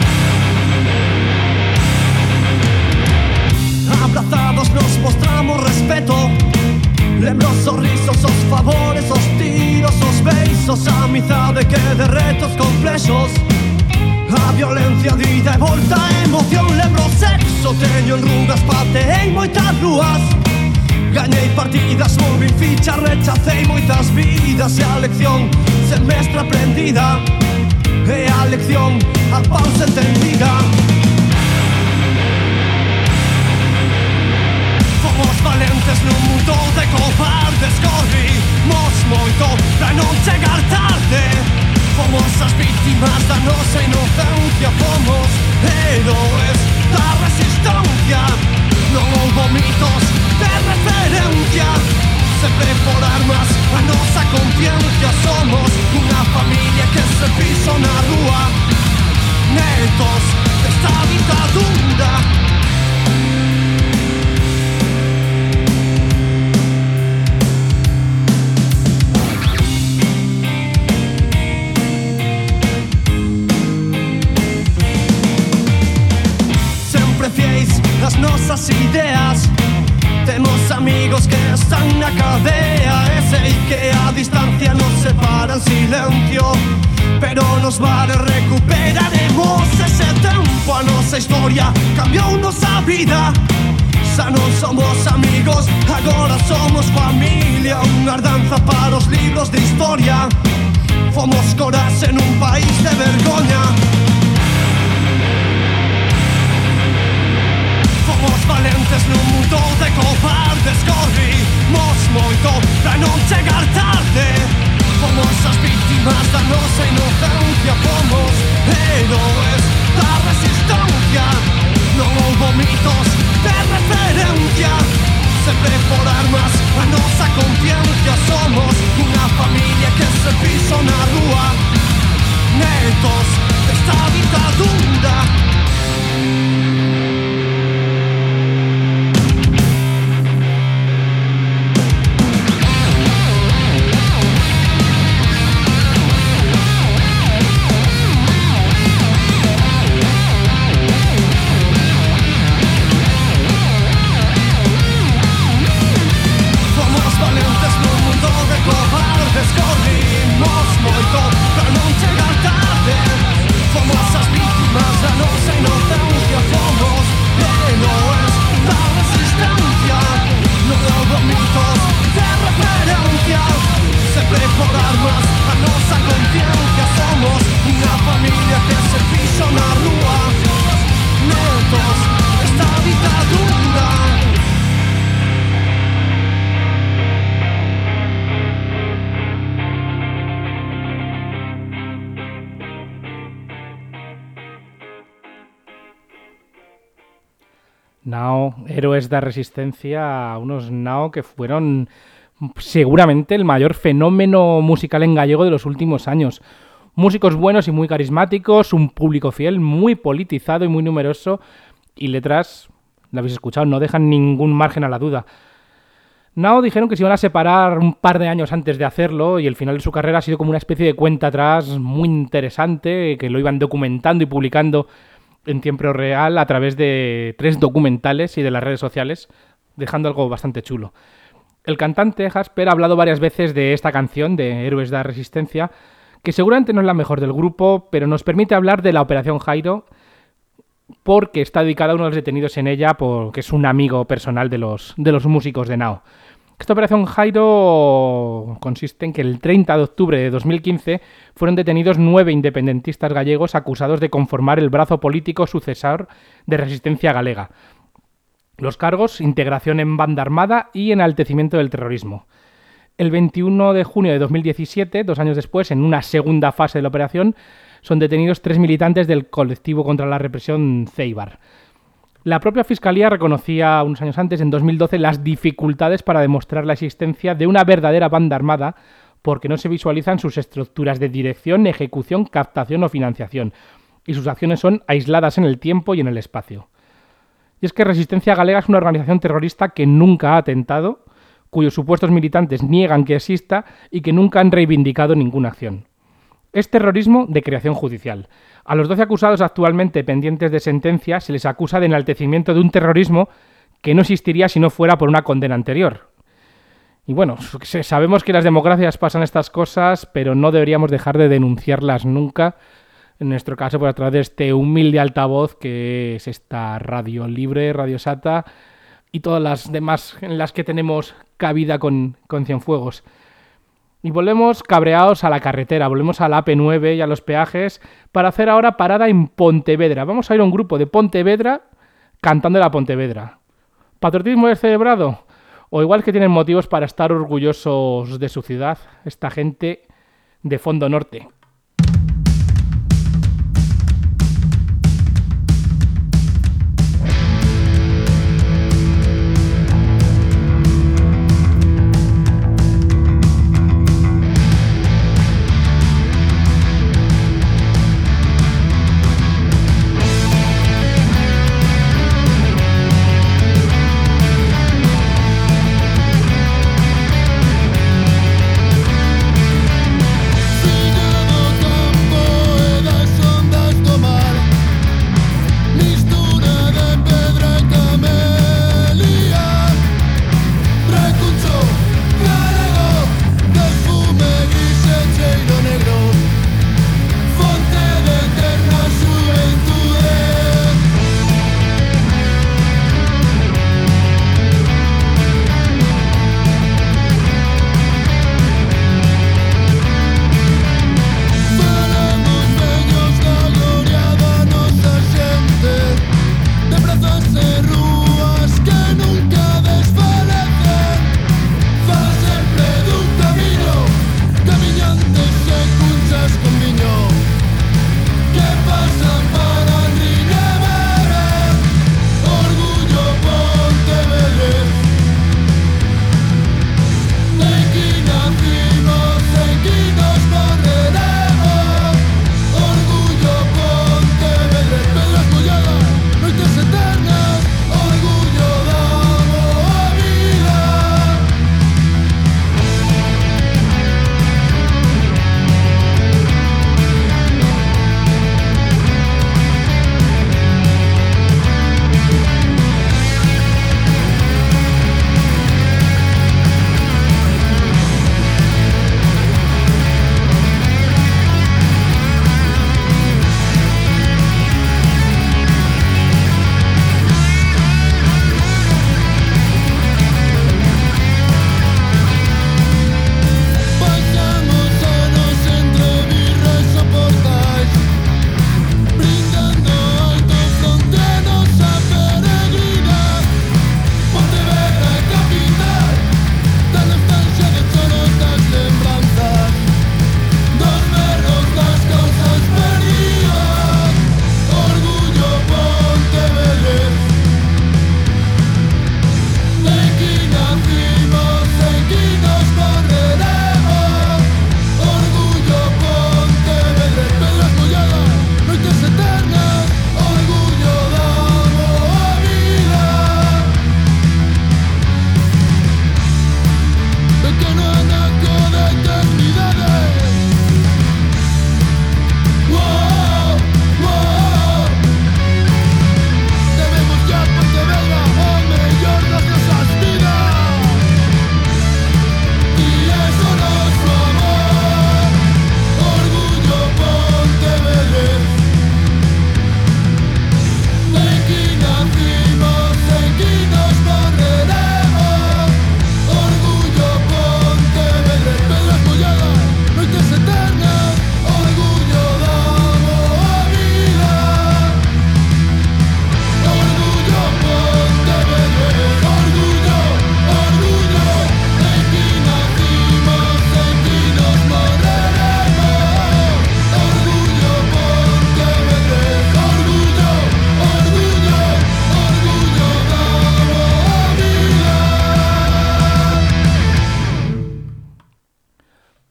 Abrazados nos mostramos respeto, lembro os sorrisos, os favores, os tiros, os beizos, a amizade que de retos complexos, a violencia de ida e volta, a emoción, lembro o sexo, teño enrugas, pateei moitas rúas, gañei partidas, movín fichas, rechacei moitas vidas, e a lección semestre aprendida, e a lección a pausa entendida. Fomos valentes nun mundo de cobardes, corrimos moito pra non chegar tarde. Fomos as vítimas da nosa inocencia, fomos héroes da resistencia. Non houbo mitos de referencia, sempre por armas a nosa conciencia. Somos unha familia que se piso na rúa, netos desta ditadura. As nosas ideas, temos amigos que están na cadea, e sei que a distancia nos separa en silencio, pero nos vale recuperaremos ese tempo. A nosa historia cambiou nosa vida, xa non somos amigos, agora somos familia. Unha ardanza para os libros de historia, fomos coraxe nun país de vergoña. Fomos valentes nun mundo de cobardes, corrimos moito pra non chegar tarde. Fomos as vítimas da nosa inocencia, fomos héroes da resistencia. Non houbo mitos de referencia, sempre por armas a nosa conciencia. Somos unha familia que se piso na rúa, netos desta ditadura. Corrimos moito pra non chegar tarde. Fomos as vítimas da nosa inocencia, fomos héroes da resistencia. Non houbo mitos de referencia, sempre por armas a nosa conciencia. Somos unha familia que se piso na rúa, netos desta ditadura. Nao, héroes de resistencia, unos Nao que fueron seguramente el mayor fenómeno musical en gallego de los últimos años. Músicos buenos y muy carismáticos, un público fiel, muy politizado y muy numeroso, y letras, lo habéis escuchado, no dejan ningún margen a la duda. Nao dijeron que se iban a separar un par de años antes de hacerlo, y el final de su carrera ha sido como una especie de cuenta atrás muy interesante, que lo iban documentando y publicando en tiempo real a través de tres documentales y de las redes sociales, dejando algo bastante chulo. El cantante Jasper ha hablado varias veces de esta canción, de Héroes de la Resistencia, que seguramente no es la mejor del grupo, pero nos permite hablar de la Operación Jairo, porque está dedicada a uno de los detenidos en ella, porque es un amigo personal de los, de los músicos de Nao. Esta Operación Jairo consiste en que el treinta de octubre de dos mil quince fueron detenidos nueve independentistas gallegos acusados de conformar el brazo político sucesor de Resistencia Galega. Los cargos: integración en banda armada y enaltecimiento del terrorismo. El veintiuno de junio de dos mil diecisiete, dos años después, en una segunda fase de la operación, son detenidos tres militantes del colectivo contra la represión Ceibar. La propia Fiscalía reconocía unos años antes, en dos mil doce, las dificultades para demostrar la existencia de una verdadera banda armada porque no se visualizan sus estructuras de dirección, ejecución, captación o financiación, y sus acciones son aisladas en el tiempo y en el espacio. Y es que Resistencia Galega es una organización terrorista que nunca ha atentado, cuyos supuestos militantes niegan que exista y que nunca han reivindicado ninguna acción. Es terrorismo de creación judicial. A los doce acusados actualmente pendientes de sentencia se les acusa de enaltecimiento de un terrorismo que no existiría si no fuera por una condena anterior. Y bueno, sabemos que en las democracias pasan estas cosas, pero no deberíamos dejar de denunciarlas nunca. En nuestro caso, pues a través de este humilde altavoz que es esta Radio Libre, Radio Sata y todas las demás en las que tenemos cabida con, con Cienfuegos. Y volvemos cabreados a la carretera, volvemos a la A P nueve y a los peajes para hacer ahora parada en Pontevedra. Vamos a ir a un grupo de Pontevedra cantando la Pontevedra. ¿Patriotismo descerebrado? O igual que tienen motivos para estar orgullosos de su ciudad, esta gente de Fondo Norte. Figaro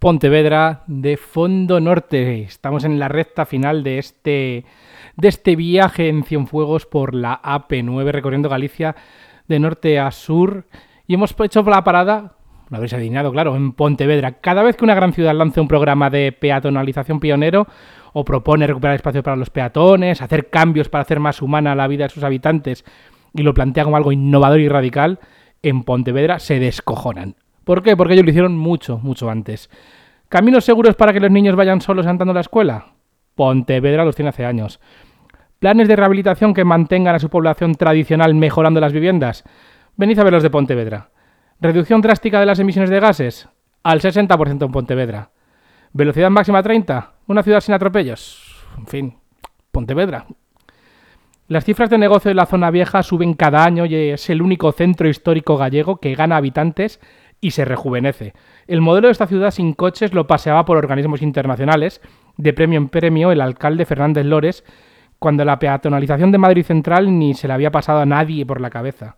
Pontevedra de fondo norte. Estamos en la recta final de este, de este viaje en Cienfuegos por la A P nueve, recorriendo Galicia de norte a sur. Y hemos hecho la parada, lo habéis adivinado, claro, en Pontevedra. Cada vez que una gran ciudad lanza un programa de peatonalización pionero o propone recuperar espacio para los peatones, hacer cambios para hacer más humana la vida de sus habitantes y lo plantea como algo innovador y radical, en Pontevedra se descojonan. ¿Por qué? Porque ellos lo hicieron mucho, mucho antes. ¿Caminos seguros para que los niños vayan solos andando a la escuela? Pontevedra los tiene hace años. ¿Planes de rehabilitación que mantengan a su población tradicional mejorando las viviendas? Venid a ver los de Pontevedra. ¿Reducción drástica de las emisiones de gases? Al sesenta por ciento en Pontevedra. ¿Velocidad máxima treinta? ¿Una ciudad sin atropellos? En fin, Pontevedra. Las cifras de negocio de la zona vieja suben cada año y es el único centro histórico gallego que gana habitantes y se rejuvenece. El modelo de esta ciudad sin coches lo paseaba por organismos internacionales, de premio en premio el alcalde Fernández Lores, cuando la peatonalización de Madrid Central ni se le había pasado a nadie por la cabeza.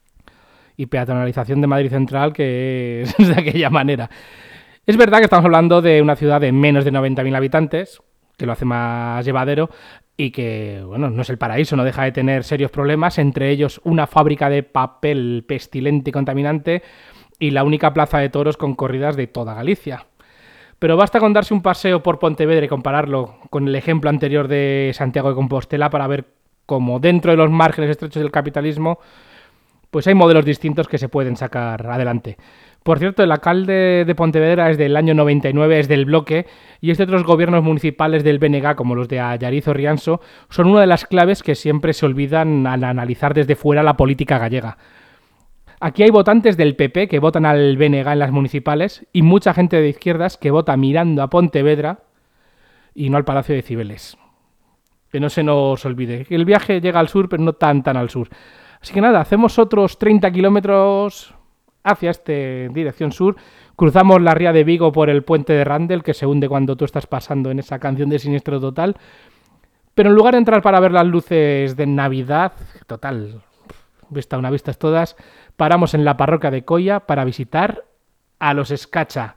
Y peatonalización de Madrid Central que es de aquella manera. Es verdad que estamos hablando de una ciudad de menos de noventa mil habitantes, que lo hace más llevadero, y que, bueno, no es el paraíso, no deja de tener serios problemas, entre ellos una fábrica de papel pestilente y contaminante, y la única plaza de toros con corridas de toda Galicia. Pero basta con darse un paseo por Pontevedra y compararlo con el ejemplo anterior de Santiago de Compostela para ver cómo dentro de los márgenes estrechos del capitalismo pues hay modelos distintos que se pueden sacar adelante. Por cierto, el alcalde de Pontevedra es del año noventa y nueve, es del bloque, y es de otros gobiernos municipales del B N G, como los de Allariz o Rianso, son una de las claves que siempre se olvidan al analizar desde fuera la política gallega. Aquí hay votantes del P P que votan al B N G en las municipales y mucha gente de izquierdas que vota mirando a Pontevedra y no al Palacio de Cibeles. Que no se nos olvide, que el viaje llega al sur, pero no tan tan al sur. Así que nada, hacemos otros treinta kilómetros hacia este dirección sur, cruzamos la ría de Vigo por el puente de Randell, que se hunde cuando tú estás pasando en esa canción de Siniestro Total, pero en lugar de entrar para ver las luces de Navidad, total, vista una vistas todas, paramos en la parroquia de Coia para visitar a los Escacha.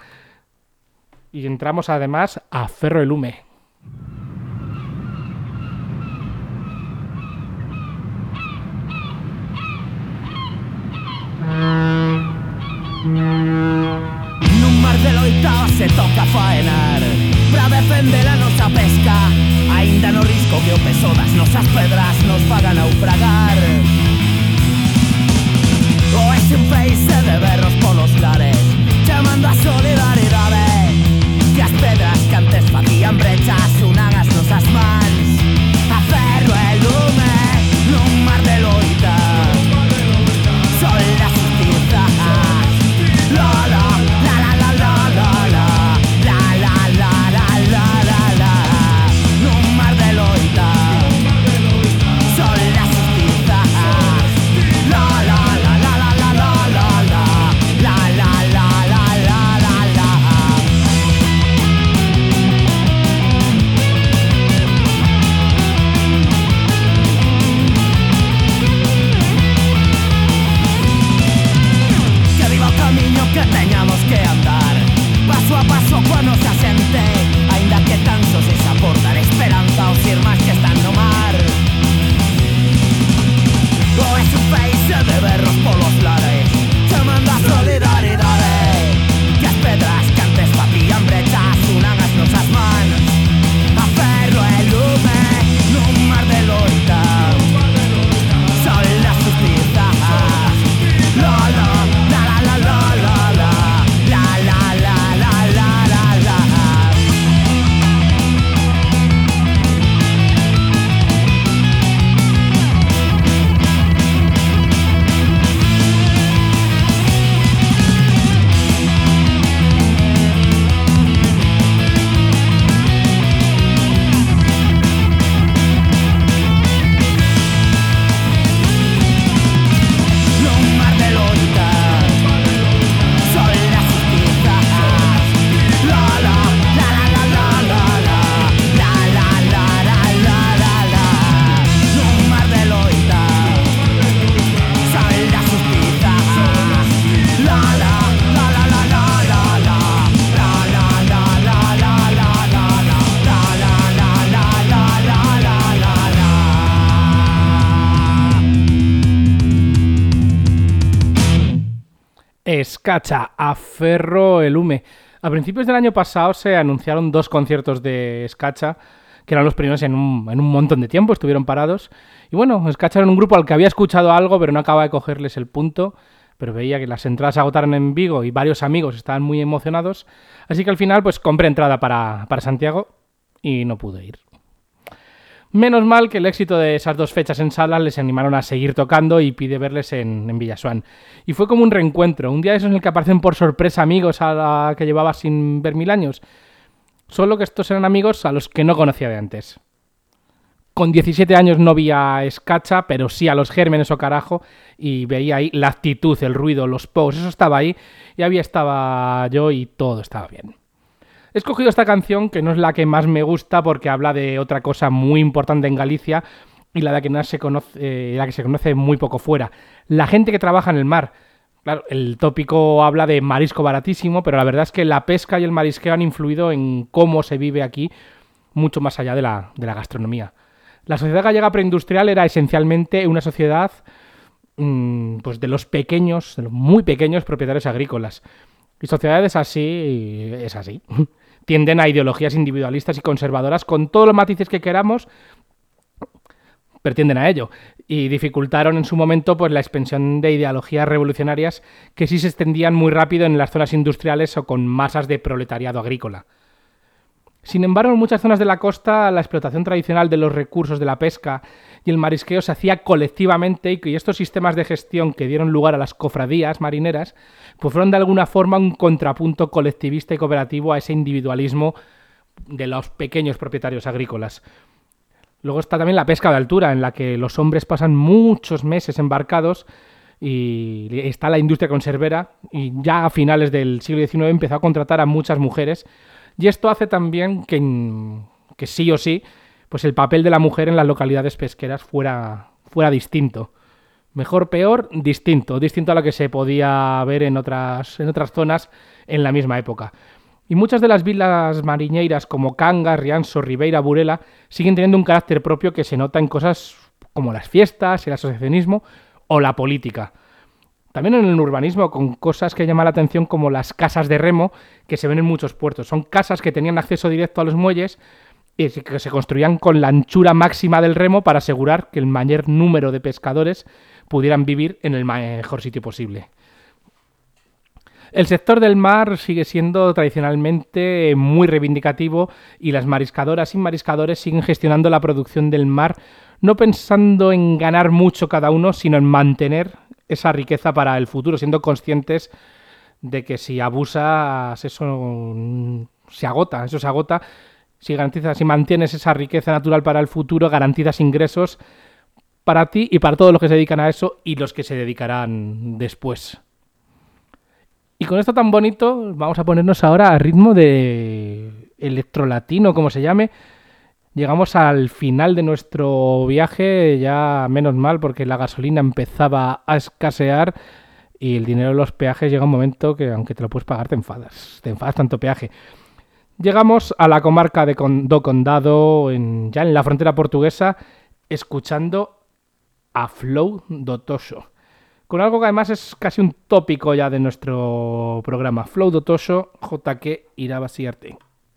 Y entramos además a Ferro e Lume. Nun mar de loita se toca faenar para defender a nosa pesca. Ainda no risco que o peso das nosas pedras nos faga naufragar. O ese un peixe de berros polos lares chamando a solidaridade, que as pedras que antes facían brechas unan as nosas mans. A ferro e lume nun mar de loita, son la justiza. La la la la la la la la la la la la la la. Nun mar de loita, son la justiza. La la la la la la la la la la la la la la la. Que viva o camiño que teñamos que andar, paso a paso cuando se asente, ainda que tanto se aportar esperanza aos irmás que están no mar. O es un peixe de berros polos lares chamando a solidaridade, que as pedras que antes facían brechas unan as nosas mans. A ferro e lume nun mar de loita, son las justizas. La la la la la la la la la la la la la la. Escacha, aferro el hume. A principios del año pasado se anunciaron dos conciertos de Escacha, que eran los primeros en un, en un montón de tiempo, estuvieron parados. Y bueno, Escacha era un grupo al que había escuchado algo, pero no acababa de cogerles el punto. Pero veía que las entradas se agotaron en Vigo y varios amigos estaban muy emocionados. Así que al final pues compré entrada para, para Santiago y no pude ir. Menos mal que el éxito de esas dos fechas en salas les animaron a seguir tocando y pide verles en, en Villasuán. Y fue como un reencuentro, un día de esos en el que aparecen por sorpresa amigos a la que llevaba sin ver mil años. Solo que estos eran amigos a los que no conocía de antes. Con diecisiete años no vi a Escacha, pero sí a los Gérmenes o Carajo, y veía ahí la actitud, el ruido, los posts, eso estaba ahí, y había estaba yo y todo estaba bien. He escogido esta canción, que no es la que más me gusta porque habla de otra cosa muy importante en Galicia y la de que no se conoce, eh, la que se conoce muy poco fuera. La gente que trabaja en el mar. Claro, el tópico habla de marisco baratísimo, pero la verdad es que la pesca y el marisqueo han influido en cómo se vive aquí, mucho más allá de la, de la gastronomía. La sociedad gallega preindustrial era esencialmente una sociedad mmm, pues de los pequeños, de los muy pequeños propietarios agrícolas. Y sociedades así, es así. Tienden a ideologías individualistas y conservadoras con todos los matices que queramos, pero tienden a ello. Y dificultaron en su momento pues, la expansión de ideologías revolucionarias que sí se extendían muy rápido en las zonas industriales o con masas de proletariado agrícola. Sin embargo, en muchas zonas de la costa, la explotación tradicional de los recursos de la pesca y el marisqueo se hacía colectivamente y estos sistemas de gestión que dieron lugar a las cofradías marineras pues fueron de alguna forma un contrapunto colectivista y cooperativo a ese individualismo de los pequeños propietarios agrícolas. Luego está también la pesca de altura, en la que los hombres pasan muchos meses embarcados y está la industria conservera y ya a finales del siglo diecinueve empezó a contratar a muchas mujeres. Y esto hace también que, que sí o sí, pues el papel de la mujer en las localidades pesqueras fuera, fuera distinto. Mejor, peor, distinto. Distinto a lo que se podía ver en otras, en otras zonas en la misma época. Y muchas de las vilas mariñeiras como Cangas, Rianxo, Ribeira, Burela siguen teniendo un carácter propio que se nota en cosas como las fiestas, el asociacionismo o la política. También en el urbanismo, con cosas que llaman la atención como las casas de remo que se ven en muchos puertos. Son casas que tenían acceso directo a los muelles y que se construían con la anchura máxima del remo para asegurar que el mayor número de pescadores pudieran vivir en el mejor sitio posible. El sector del mar sigue siendo tradicionalmente muy reivindicativo y las mariscadoras y mariscadores siguen gestionando la producción del mar no pensando en ganar mucho cada uno, sino en mantener esa riqueza para el futuro, siendo conscientes de que si abusas eso se agota, eso se agota. Si garantizas, si mantienes esa riqueza natural para el futuro, garantizas ingresos para ti y para todos los que se dedican a eso y los que se dedicarán después. Y con esto tan bonito vamos a ponernos ahora a ritmo de electrolatino, como se llame. Llegamos al final de nuestro viaje, ya menos mal, porque la gasolina empezaba a escasear y el dinero de los peajes llega un momento que, aunque te lo puedes pagar, te enfadas. Te enfadas tanto peaje. Llegamos a la comarca de do Condado, en, ya en la frontera portuguesa, escuchando a Flow do Toxo. Con algo que además es casi un tópico ya de nuestro programa. Flow do Toxo, J Q Irabasiarte.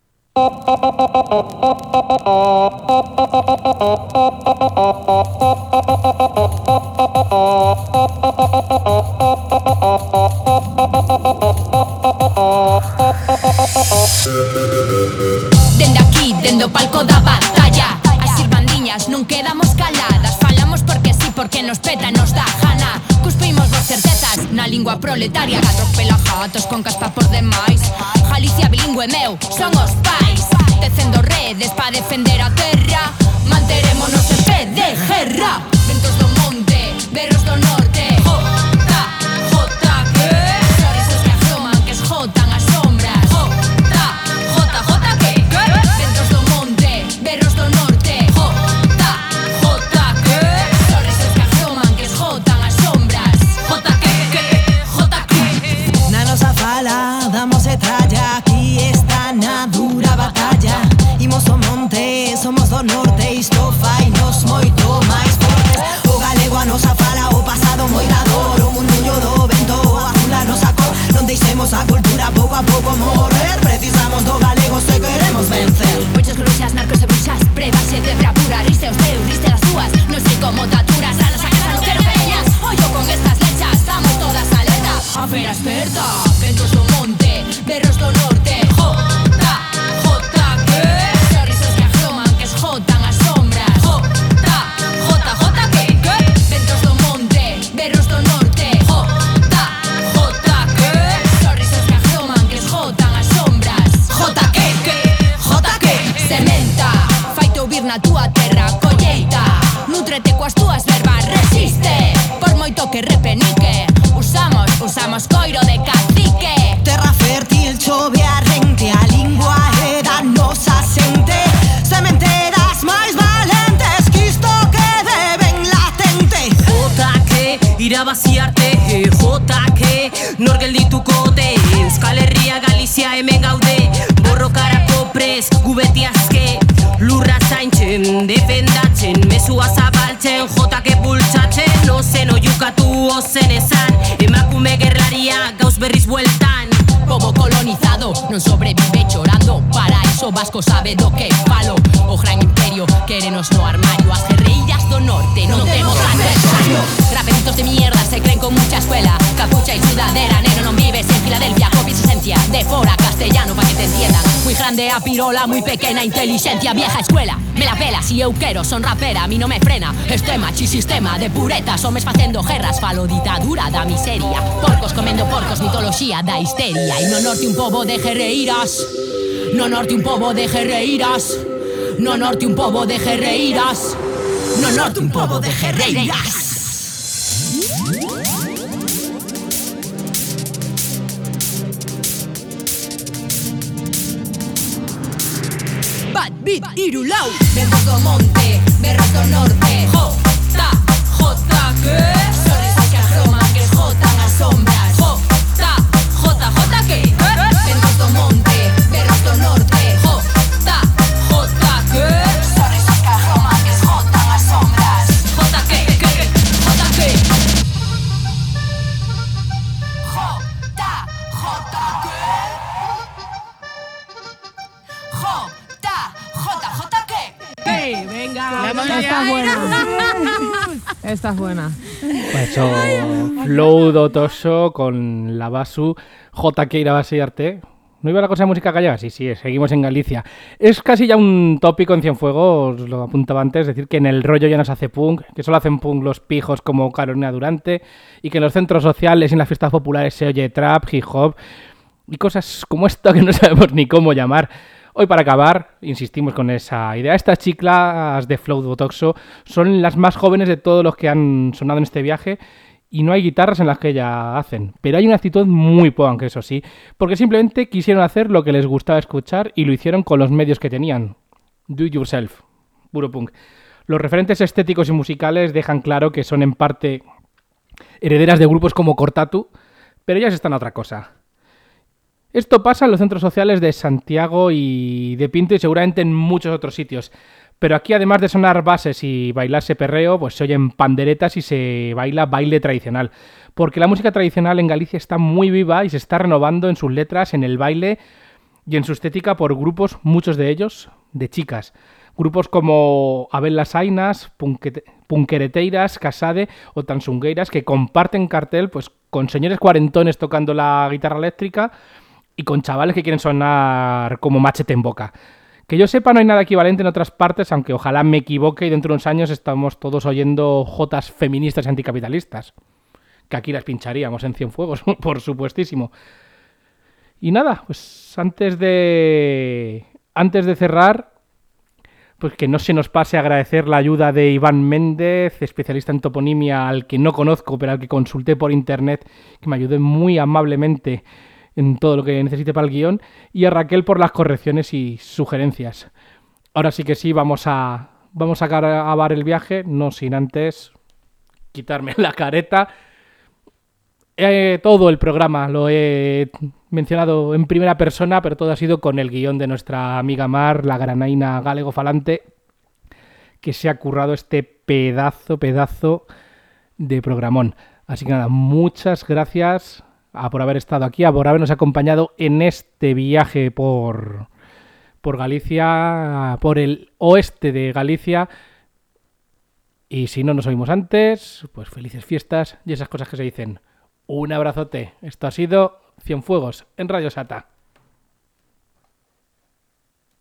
Dende aquí, dende o palco da batalla, as irbandiñas non quedamos caladas. Falamos porque sí, porque nos peta, nos da gana. Cuspimos vos certezas na lingua proletaria. Gatos pelajatos con caspa por demais. Galicia bilingüe meu, son os pais. Tecendo redes pa defender a terra. Manterémonos en pé de guerra. Ventos do monte, berros do norte. Jota, jota, que? Sorrisos que asoman, que esjotan as sombras. Jota, jota, jota, que? Ventos do monte, berros do norte. Jota, jota, que? Sorrisos que asoman, que esjotan as sombras. Jota, que, que, jota, que? Na nosa fala damos e tralla. Aquí está na dura batalla. Imos ao monte, somos do norte. Isto fai nos moito máis fortes. O galego a nosa fala, o pasado moi grande. que usamos, usamos coiro de cacique. Terra fértil chove arrente, a lingua eda nos asente. Sementeras máis valentes que isto que deben latente. Jotake, irabaziarte, jotake, nor gelditukote. Euskal Herria, Galizia hemen gaude, borrokarako prez, gu beti azke. Lurra zaintzen, defendatzen, mezua zabaltzen, jotake bultzatzen. Ozen oiukatu, ozen esan, emakume gerraria, gauz berriz bueltan. Como colonizado, non sobrevive chorando. Paraíso vasco sabe do que falo. O gran imperio, quérenos no armario. As guerrillas do norte, non temos adversario. Raperitos de mierda se creen con mucha escuela. Capucha y sudadera, neno, non vives en Filadelfia. Copies esencia, de fora, castellano pa' que te entiendan. Muy grande a pirola, muy pequeña inteligencia. Vieja escuela, me la pela, si eu quero, son rapera. A mí no me frena, este machi sistema de puretas. Homes facendo guerras, falo ditadura da miseria. Porcos comendo porcos, mitoloxía da histeria. Y no norte un pobo de guerreiras. No norte un pobo de guerreiras. No norte un pobo de guerreiras. No norte un pobo de guerreiras. Bad beat irulau. Berros do monte, berros do norte. Jota, jota, que? Sones que arroman, que jotan as sombras. Jota, jota, jota, que? Berros do monte, berros do norte. Jota, jota, que? Sones que arroman, que jotan as sombras. Jota, que, que, jota, que? Jota, jota, que? Jota, jota, jota, que? ¡Hey, venga! Esta es buena. Esta es buena. Pues eso, Flow Dotoso con la Basu, J K Irabasi Arte. ¿No iba la cosa de música gallega? Sí, sí, seguimos en Galicia. Es casi ya un tópico en Cienfuegos, lo apuntaba antes, es decir, que en el rollo ya no se hace punk, que solo hacen punk los pijos como Carolina Durante, y que en los centros sociales y en las fiestas populares se oye trap, hip hop y cosas como esto que no sabemos ni cómo llamar. Hoy, para acabar, insistimos con esa idea. Estas chiclas de Flow Dotoso son las más jóvenes de todos los que han sonado en este viaje y no hay guitarras en las que ellas hacen. Pero hay una actitud muy punk, eso sí, porque simplemente quisieron hacer lo que les gustaba escuchar y lo hicieron con los medios que tenían. Do it yourself, puro punk. Los referentes estéticos y musicales dejan claro que son en parte herederas de grupos como Cortatu, pero ellas están a otra cosa. Esto pasa en los centros sociales de Santiago y de Pinto y seguramente en muchos otros sitios. Pero aquí, además de sonar bases y bailarse perreo, pues se oyen panderetas y se baila baile tradicional. Porque la música tradicional en Galicia está muy viva y se está renovando en sus letras, en el baile y en su estética por grupos, muchos de ellos, de chicas. Grupos como Abel Las Ainas, Punquete, Punquereteiras, Casade o Tansungueiras, que comparten cartel pues con señores cuarentones tocando la guitarra eléctrica y con chavales que quieren sonar como machete en boca. Que yo sepa, no hay nada equivalente en otras partes, aunque ojalá me equivoque y dentro de unos años estamos todos oyendo jotas feministas y anticapitalistas. Que aquí las pincharíamos en Cienfuegos, por supuestísimo. Y nada, pues antes de antes de cerrar, pues que no se nos pase a agradecer la ayuda de Iván Méndez, especialista en toponimia, al que no conozco, pero al que consulté por internet, que me ayudó muy amablemente en todo lo que necesite para el guión, y a Raquel por las correcciones y sugerencias. Ahora sí que sí, vamos a vamos a acabar el viaje, no sin antes quitarme la careta. Eh, todo el programa lo he mencionado en primera persona, pero todo ha sido con el guión de nuestra amiga Mar, la granaína galego falante, que se ha currado este pedazo, pedazo de programón. Así que nada, muchas gracias a por haber estado aquí, a por habernos acompañado en este viaje por, por Galicia, por el oeste de Galicia. Y si no nos oímos antes, pues felices fiestas y esas cosas que se dicen. Un abrazote. Esto ha sido Cienfuegos en Radio Sata.